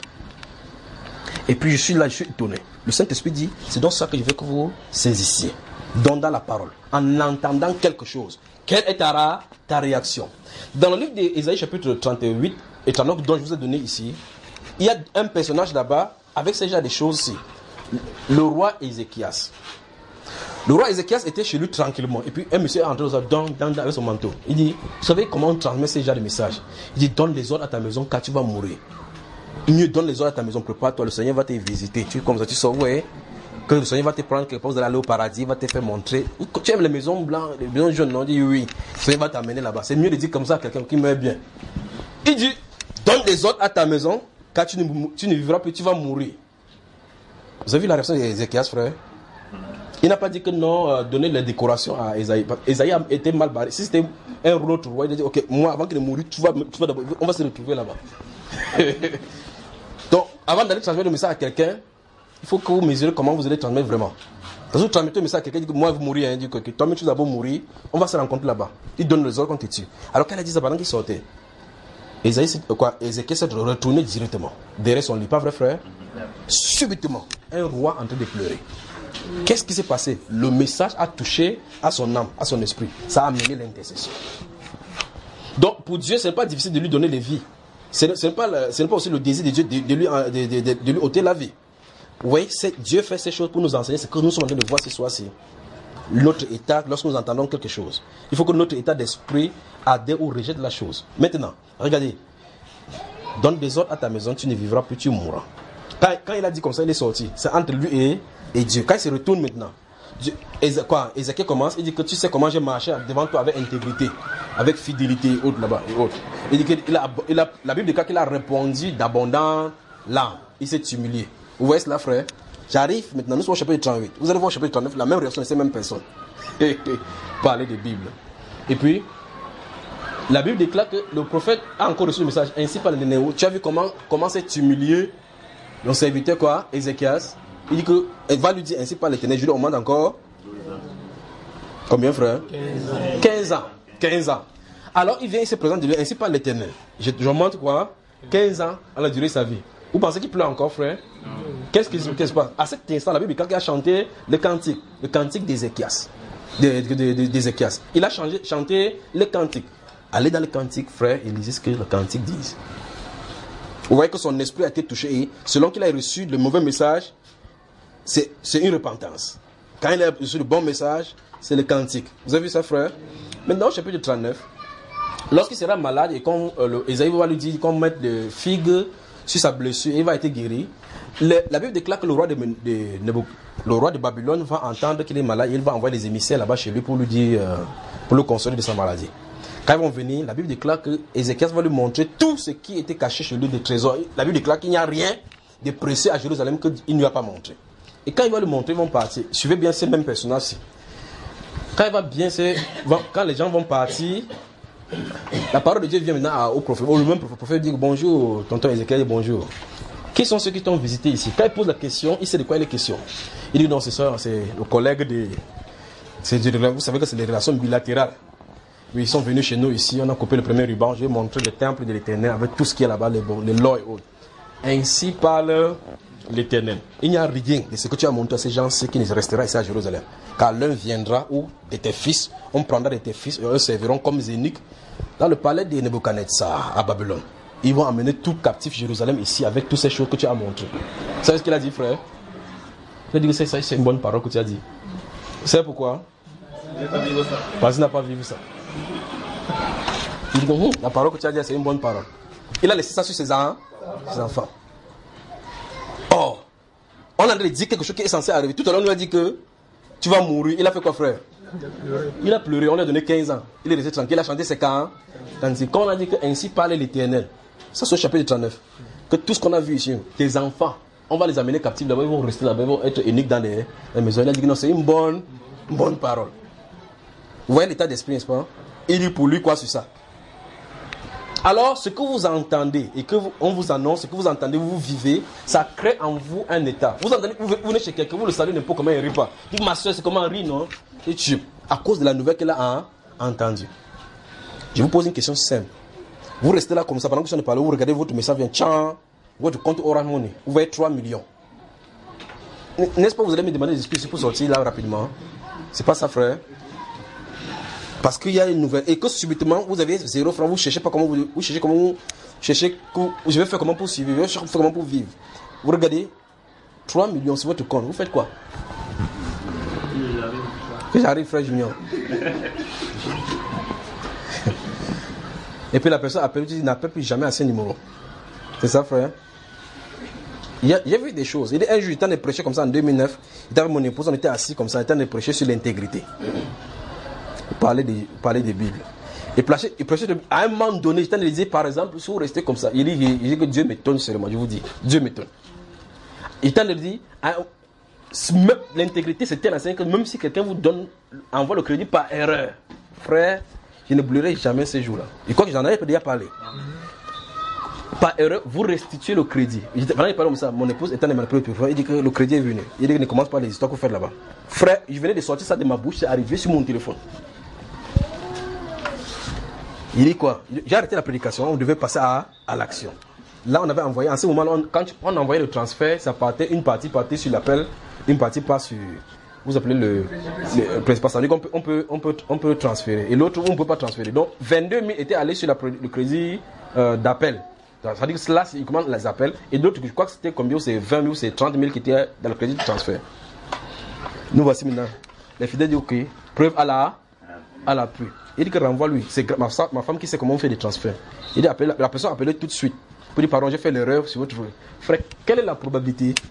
Et puis je suis là, je suis étonné. Le Saint-Esprit dit, c'est donc ça que je veux que vous saisissiez. Dans la parole, en entendant quelque chose. Quelle est ta réaction? Dans le livre d'Ésaïe chapitre 38 et 39 dont je vous ai donné ici, il y a un personnage là-bas avec ce genre de choses-ci. Le roi Ézéchias. Le roi Ézéchias était chez lui tranquillement. Et puis un monsieur est entré avec son manteau. Il dit, vous savez comment on transmet ce genre de message? Il dit, donne les ordres à ta maison car tu vas mourir. Mieux donne les ordres à ta maison, prépare-toi, le Seigneur va te visiter. Tu comme ça, tu sors, ouais, que le Seigneur va te prendre quelque chose, vous allez aller au paradis, il va te faire montrer. Tu aimes les maisons blanches, les maisons jaunes, non? Il dit oui, le Seigneur va t'amener là-bas. C'est mieux de dire comme ça à quelqu'un qui meurt bien. Il dit, donne les ordres à ta maison car tu ne vivras plus, tu vas mourir. Vous avez vu la réaction d'Ézéchias, frère? Il n'a pas dit que non, donner les décorations à Ésaïe. Ésaïe a été mal barré. Si c'était un autre roi, il a dit, ok, moi, avant qu'il ne mourût, tu vas d'abord, on va se retrouver là-bas. Donc, avant d'aller transmettre le message à quelqu'un, il faut que vous mesurez comment vous allez transmettre vraiment. Parce que vous transmettez le message à quelqu'un, il dit que moi, vous mourrez, il dit que toi-même, tu vas d'abord mourir, on va se rencontrer là-bas. Il donne les ordres quand tu tues. Alors qu'elle a dit ça pendant qu'il sortait, Ézéchiel s'est retourné directement derrière son lit, pas vrai, frère? Subitement, un roi en train de pleurer. Qu'est-ce qui s'est passé? Le message a touché à son âme, à son esprit. Ça a amené l'intercession. Donc, pour Dieu, ce n'est pas difficile de lui donner la vie. Ce n'est pas aussi le désir de Dieu de lui ôter la vie. Oui, Dieu fait ces choses pour nous enseigner. C'est que nous sommes en train de voir ce soir-ci. Notre état, lorsque nous entendons quelque chose, il faut que notre état d'esprit adhère ou rejette la chose. Maintenant, regardez. Donne des ordres à ta maison, tu ne vivras plus, tu mourras. Quand il a dit comme ça, il est sorti. C'est entre lui et Dieu. Quand il se retourne maintenant, Ézéchiel commence, il dit que tu sais comment j'ai marché devant toi avec intégrité, avec fidélité et autres là-bas et autres. Il dit que la Bible déclare qu'il a répondu d'abondant l'âme. Il s'est humilié. Vous voyez cela, frère? J'arrive maintenant, nous sommes au chapitre 38. Vous allez voir au chapitre 39, la même réaction de ces mêmes personnes. Parler de Bible. Et puis, la Bible déclare que le prophète a encore reçu le message. Ainsi par le Néo. Tu as vu comment s'est humilié ton serviteur, quoi, Ézéchias. Il dit que, elle va lui dire ainsi par l'Éternel. Je lui demande encore. Combien, frère? 15 ans. Alors, il vient, il se présente de lui ainsi par l'Éternel. Je montre quoi? 15 ans à la durée de sa vie. Vous pensez qu'il pleure encore, frère? Qu'est-ce qui se passe? À cet instant, la Bible, quand il a chanté le cantique d'Ézéchias. D'Ézéchias. Il a chanté le cantique. Allez dans le cantique, frère, et lisez ce que le cantique dit. Vous voyez que son esprit a été touché et selon qu'il a reçu le mauvais message, c'est une repentance. Quand il a reçu le bon message, c'est le cantique. Vous avez vu ça, frère? Maintenant, au chapitre 39, lorsqu'il sera malade et quand Esaïe va lui dire qu'on mette des figues sur sa blessure, il va être guéri. La Bible déclare que le roi de Babylone va entendre qu'il est malade et il va envoyer des émissaires là-bas chez lui pour lui dire, pour le consoler de sa maladie. Quand ils vont venir, la Bible déclare que Ézéchias va lui montrer tout ce qui était caché chez lui des trésors. La Bible déclare qu'il n'y a rien de précieux à Jérusalem qu'il ne lui a pas montré. Et quand il va lui montrer, ils vont partir. Suivez bien ces mêmes personnages-ci. Quand les gens vont partir, la parole de Dieu vient maintenant au prophète. Le même prophète dit bonjour, tonton Ézéchiel, bonjour. Qui sont ceux qui t'ont visité ici? Quand il pose la question, il sait de quoi il est question. Il dit non, c'est le collègue de. Vous savez que c'est des relations bilatérales. Oui, ils sont venus chez nous ici, on a coupé le premier ruban, je vais montrer le temple de l'Éternel avec tout ce qu'il y a là-bas, les lois et autres. Ainsi parle l'Éternel. Il n'y a rien de ce que tu as montré à ces gens, ce qui ne restera ici à Jérusalem. Car l'un viendra ou de tes fils, on prendra de tes fils et eux serviront comme zéniques dans le palais de Nebuchadnezzar à Babylone. Ils vont amener tout captif Jérusalem ici avec toutes ces choses que tu as montrées. Vous savez ce qu'il a dit, frère? Il a dit que c'est une bonne parole que tu as dit. Vous savez pourquoi? Parce qu'il n'a pas vécu ça. Il dit que la parole que tu as dit, c'est une bonne parole. Il a laissé ça sur ses enfants. Or, on a dit quelque chose qui est censé arriver. Tout à l'heure, on lui a dit que tu vas mourir. Il a fait quoi, frère? Il a pleuré. On lui a donné 15 ans. Il est resté tranquille. Il a chanté ses quand on a dit que ainsi parle l'Éternel. Ça, c'est au chapitre 39. Que tout ce qu'on a vu ici, tes enfants, on va les amener captifs là-bas. Ils vont rester là-bas. Ils vont être uniques dans les maisons. Il a dit que non, c'est une bonne parole. Vous voyez l'état d'esprit, n'est-ce pas? Il dit pour lui quoi sur ça? Alors, ce que vous entendez et on vous annonce, ce que vous entendez, vous vivez, ça crée en vous un état. Vous entendez, vous venez chez quelqu'un, vous le savez n'importe comment il rit pas. Dites, ma soeur, c'est comment elle rit, non? Et tu, à cause de la nouvelle qu'elle a entendue. Je vous pose une question simple. Vous restez là comme ça, pendant que je ne parle, vous regardez votre message, vient, tchan, votre compte Orange Money, vous voyez 3 millions. N'est-ce pas, vous allez me demander des excuses pour sortir là rapidement? C'est pas ça, frère? Parce qu'il y a une nouvelle. Et que subitement, vous avez 0 francs, vous cherchez pas comment vous cherchez comment je vais faire comment pour suivre, je vais faire comment pour vivre. Vous regardez, 3 millions sur votre compte, vous faites quoi? J'arrive, frère Junior. Et puis la personne appelle, il n'appelle plus jamais à ce numéro. C'est ça, frère? Il y a vu des choses. Il y a un jour, il était en train de prêcher comme ça en 2009. Il était avec mon épouse, on était assis comme ça, il était en train de prêcher sur l'intégrité. Parler des Bibles. Et prêcher à un moment donné, j'étais en train de dire, par exemple, si vous restez comme ça, il dit que Dieu m'étonne seulement, je vous dis, Dieu m'étonne. Il est en train de dire, l'intégrité, c'est tel enseignement que même si quelqu'un vous envoie le crédit par erreur, frère, je n'oublierai jamais ce jour-là. Et quoi que j'en avais déjà parlé. Par erreur, vous restituez le crédit. Pendant qu'il parlait comme ça, mon épouse était en train de manipuler, il dit que le crédit est venu. Il dit que ne commence pas les histoires que vous faites là-bas. Frère, je venais de sortir ça de ma bouche, c'est arrivé sur mon téléphone. Il dit quoi? J'ai arrêté la prédication, on devait passer à l'action. Là, on avait envoyé, en ce moment, quand on envoyait le transfert, ça partait, une partie partait sur l'appel, une partie passe sur, vous appelez le principal. Ça veut dire qu'on peut transférer. Et l'autre, on ne peut pas transférer. Donc, 22 000 étaient allés sur le crédit d'appel. Ça veut dire que là, ils commandent les appels. Et d'autres, je crois que c'était combien? C'est 20 000 ou c'est 30 000 qui étaient dans le crédit de transfert. Nous voici maintenant. Les fidèles disent, ok, preuve à l'appui. Il dit que renvoie lui. C'est ma femme qui sait comment on fait des transferts. Il dit, la personne appelait tout de suite. Pour dire, pardon, j'ai fait l'erreur sur votre frère. Quelle est la probabilité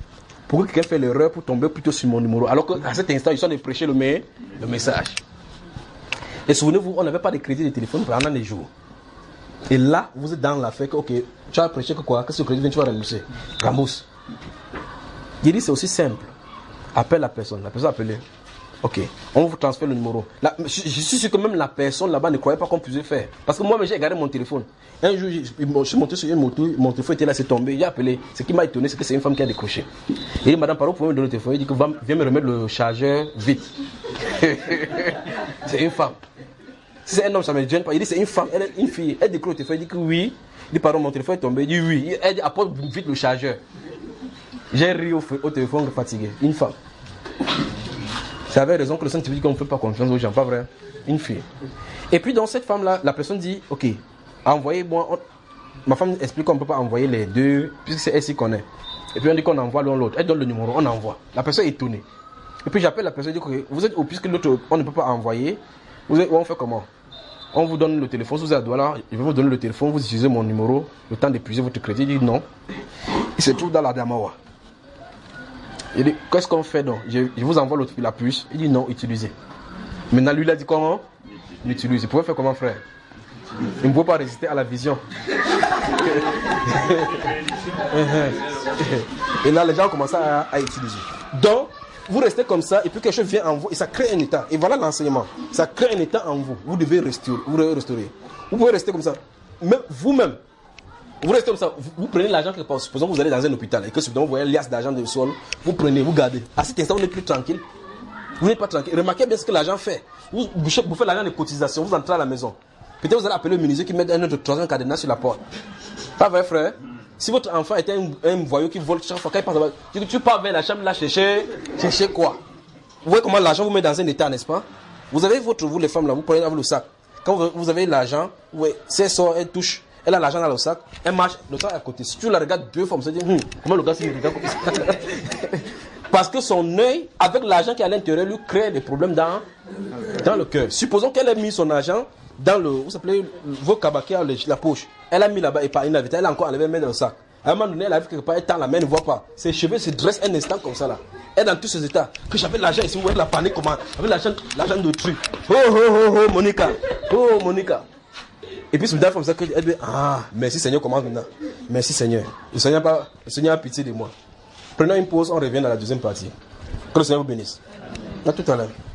pour que quelqu'un fasse l'erreur pour tomber plutôt sur mon numéro. Alors qu'à cet instant, ils sont en train de prêcher le message. Et souvenez-vous, on n'avait pas de crédit de téléphone pendant des jours. Et là, vous êtes dans l'affaire que, ok, tu as prêché que quoi? Qu'est-ce que le crédit vient, tu vas rembourser? Ramos. Il dit, c'est aussi simple. Appelle la personne appelée. Ok, on vous transfère le numéro. Là, je suis sûr que même la personne là-bas ne croyait pas qu'on pouvait faire. Parce que moi, j'ai regardé mon téléphone. Un jour, je suis monté sur une moto, mon téléphone était là, c'est tombé. J'ai appelé. Ce qui m'a étonné, c'est que c'est une femme qui a décroché. Il dit, madame, par où vous pouvez me donner le téléphone? Il dit, viens me remettre le chargeur vite. C'est une femme. Si c'est un homme, ça ne me gêne pas. Il dit, c'est une femme, elle est une fille. Elle décroche le téléphone, il dit que oui. Il dit, pardon, mon téléphone est tombé. Il dit, oui. Elle dit, apporte vite le chargeur. J'ai ri au téléphone fatigué. Une femme. C'est avec raison que le Saint-Esprit dit qu'on ne fait pas confiance aux gens, pas vrai? Une fille. Et puis dans cette femme-là, la personne dit, ok, envoyez-moi. Ma femme explique qu'on ne peut pas envoyer les deux, puisque c'est elle qui connaît. Et puis on dit qu'on envoie l'un l'autre. Elle donne le numéro, on envoie. La personne est étonnée. Et puis j'appelle la personne et dis, ok, vous êtes où, puisque l'autre, on ne peut pas envoyer. On fait comment? On vous donne le téléphone, si vous êtes à Douala, je vais vous donner le téléphone, vous utilisez mon numéro, le temps d'épuiser votre crédit. Il dit non. Il se trouve dans la Damawa. Il dit, qu'est-ce qu'on fait donc? Je vous envoie la puce. Il dit non, utilisez. Maintenant, lui, il a dit comment? L'utilise. Il pouvait faire comment, frère? Il ne pouvait pas résister à la vision. Et là, les gens commencent à utiliser. Donc, vous restez comme ça, et puis quelque chose vient en vous, et ça crée un état. Et voilà l'enseignement. Ça crée un état en vous. Vous devez restaurer. Vous pouvez rester comme ça. Même vous-même. Vous restez comme ça, vous prenez l'argent quelque part. Supposons que vous allez dans un hôpital et que vous voyez un liasse d'argent dans le sol, vous prenez, vous gardez. À cet instant, vous n'êtes plus tranquille. Vous n'êtes pas tranquille. Remarquez bien ce que l'argent fait. Vous faites l'argent de cotisation, vous entrez à la maison. Peut-être vous allez appeler le menuisier qui met un autre troisième cadenas sur la porte. Pas vrai, frère? Si votre enfant était un voyou qui vole chaque fois, quand il passe là-bas, tu pars vers la chambre là chercher quoi? Vous voyez comment l'argent vous met dans un état, n'est-ce pas? Vous avez vous les femmes là, vous prenez avec le sac. Quand vous avez l'argent, si elle sort, elle touche. Elle a l'argent dans le sac, elle marche, le sac à côté. Si tu la regardes deux fois, on se dit, comment le gars s'il me regarde comme ça? Parce que son œil, avec l'argent qui est à l'intérieur, lui crée des problèmes dans le cœur. Supposons qu'elle ait mis son argent dans vos cabakés, la poche. Elle a mis là-bas et pas une invité, elle a encore enlevé, elle met dans le sac. À un moment donné, elle arrive quelque part, elle tend la main, elle ne voit pas. Ses cheveux se dressent un instant comme ça là. Elle est dans tous ces états. Que j'avais l'argent ici, vous voyez la panique comment? Avec l'argent de truc. Oh, Monica. Oh, Monica. Et puis, c'est comme ça qu'elle dit, merci Seigneur, commence maintenant. Merci Seigneur. Le Seigneur a pitié de moi. Prenons une pause, on revient dans la deuxième partie. Que le Seigneur vous bénisse. À tout à l'heure.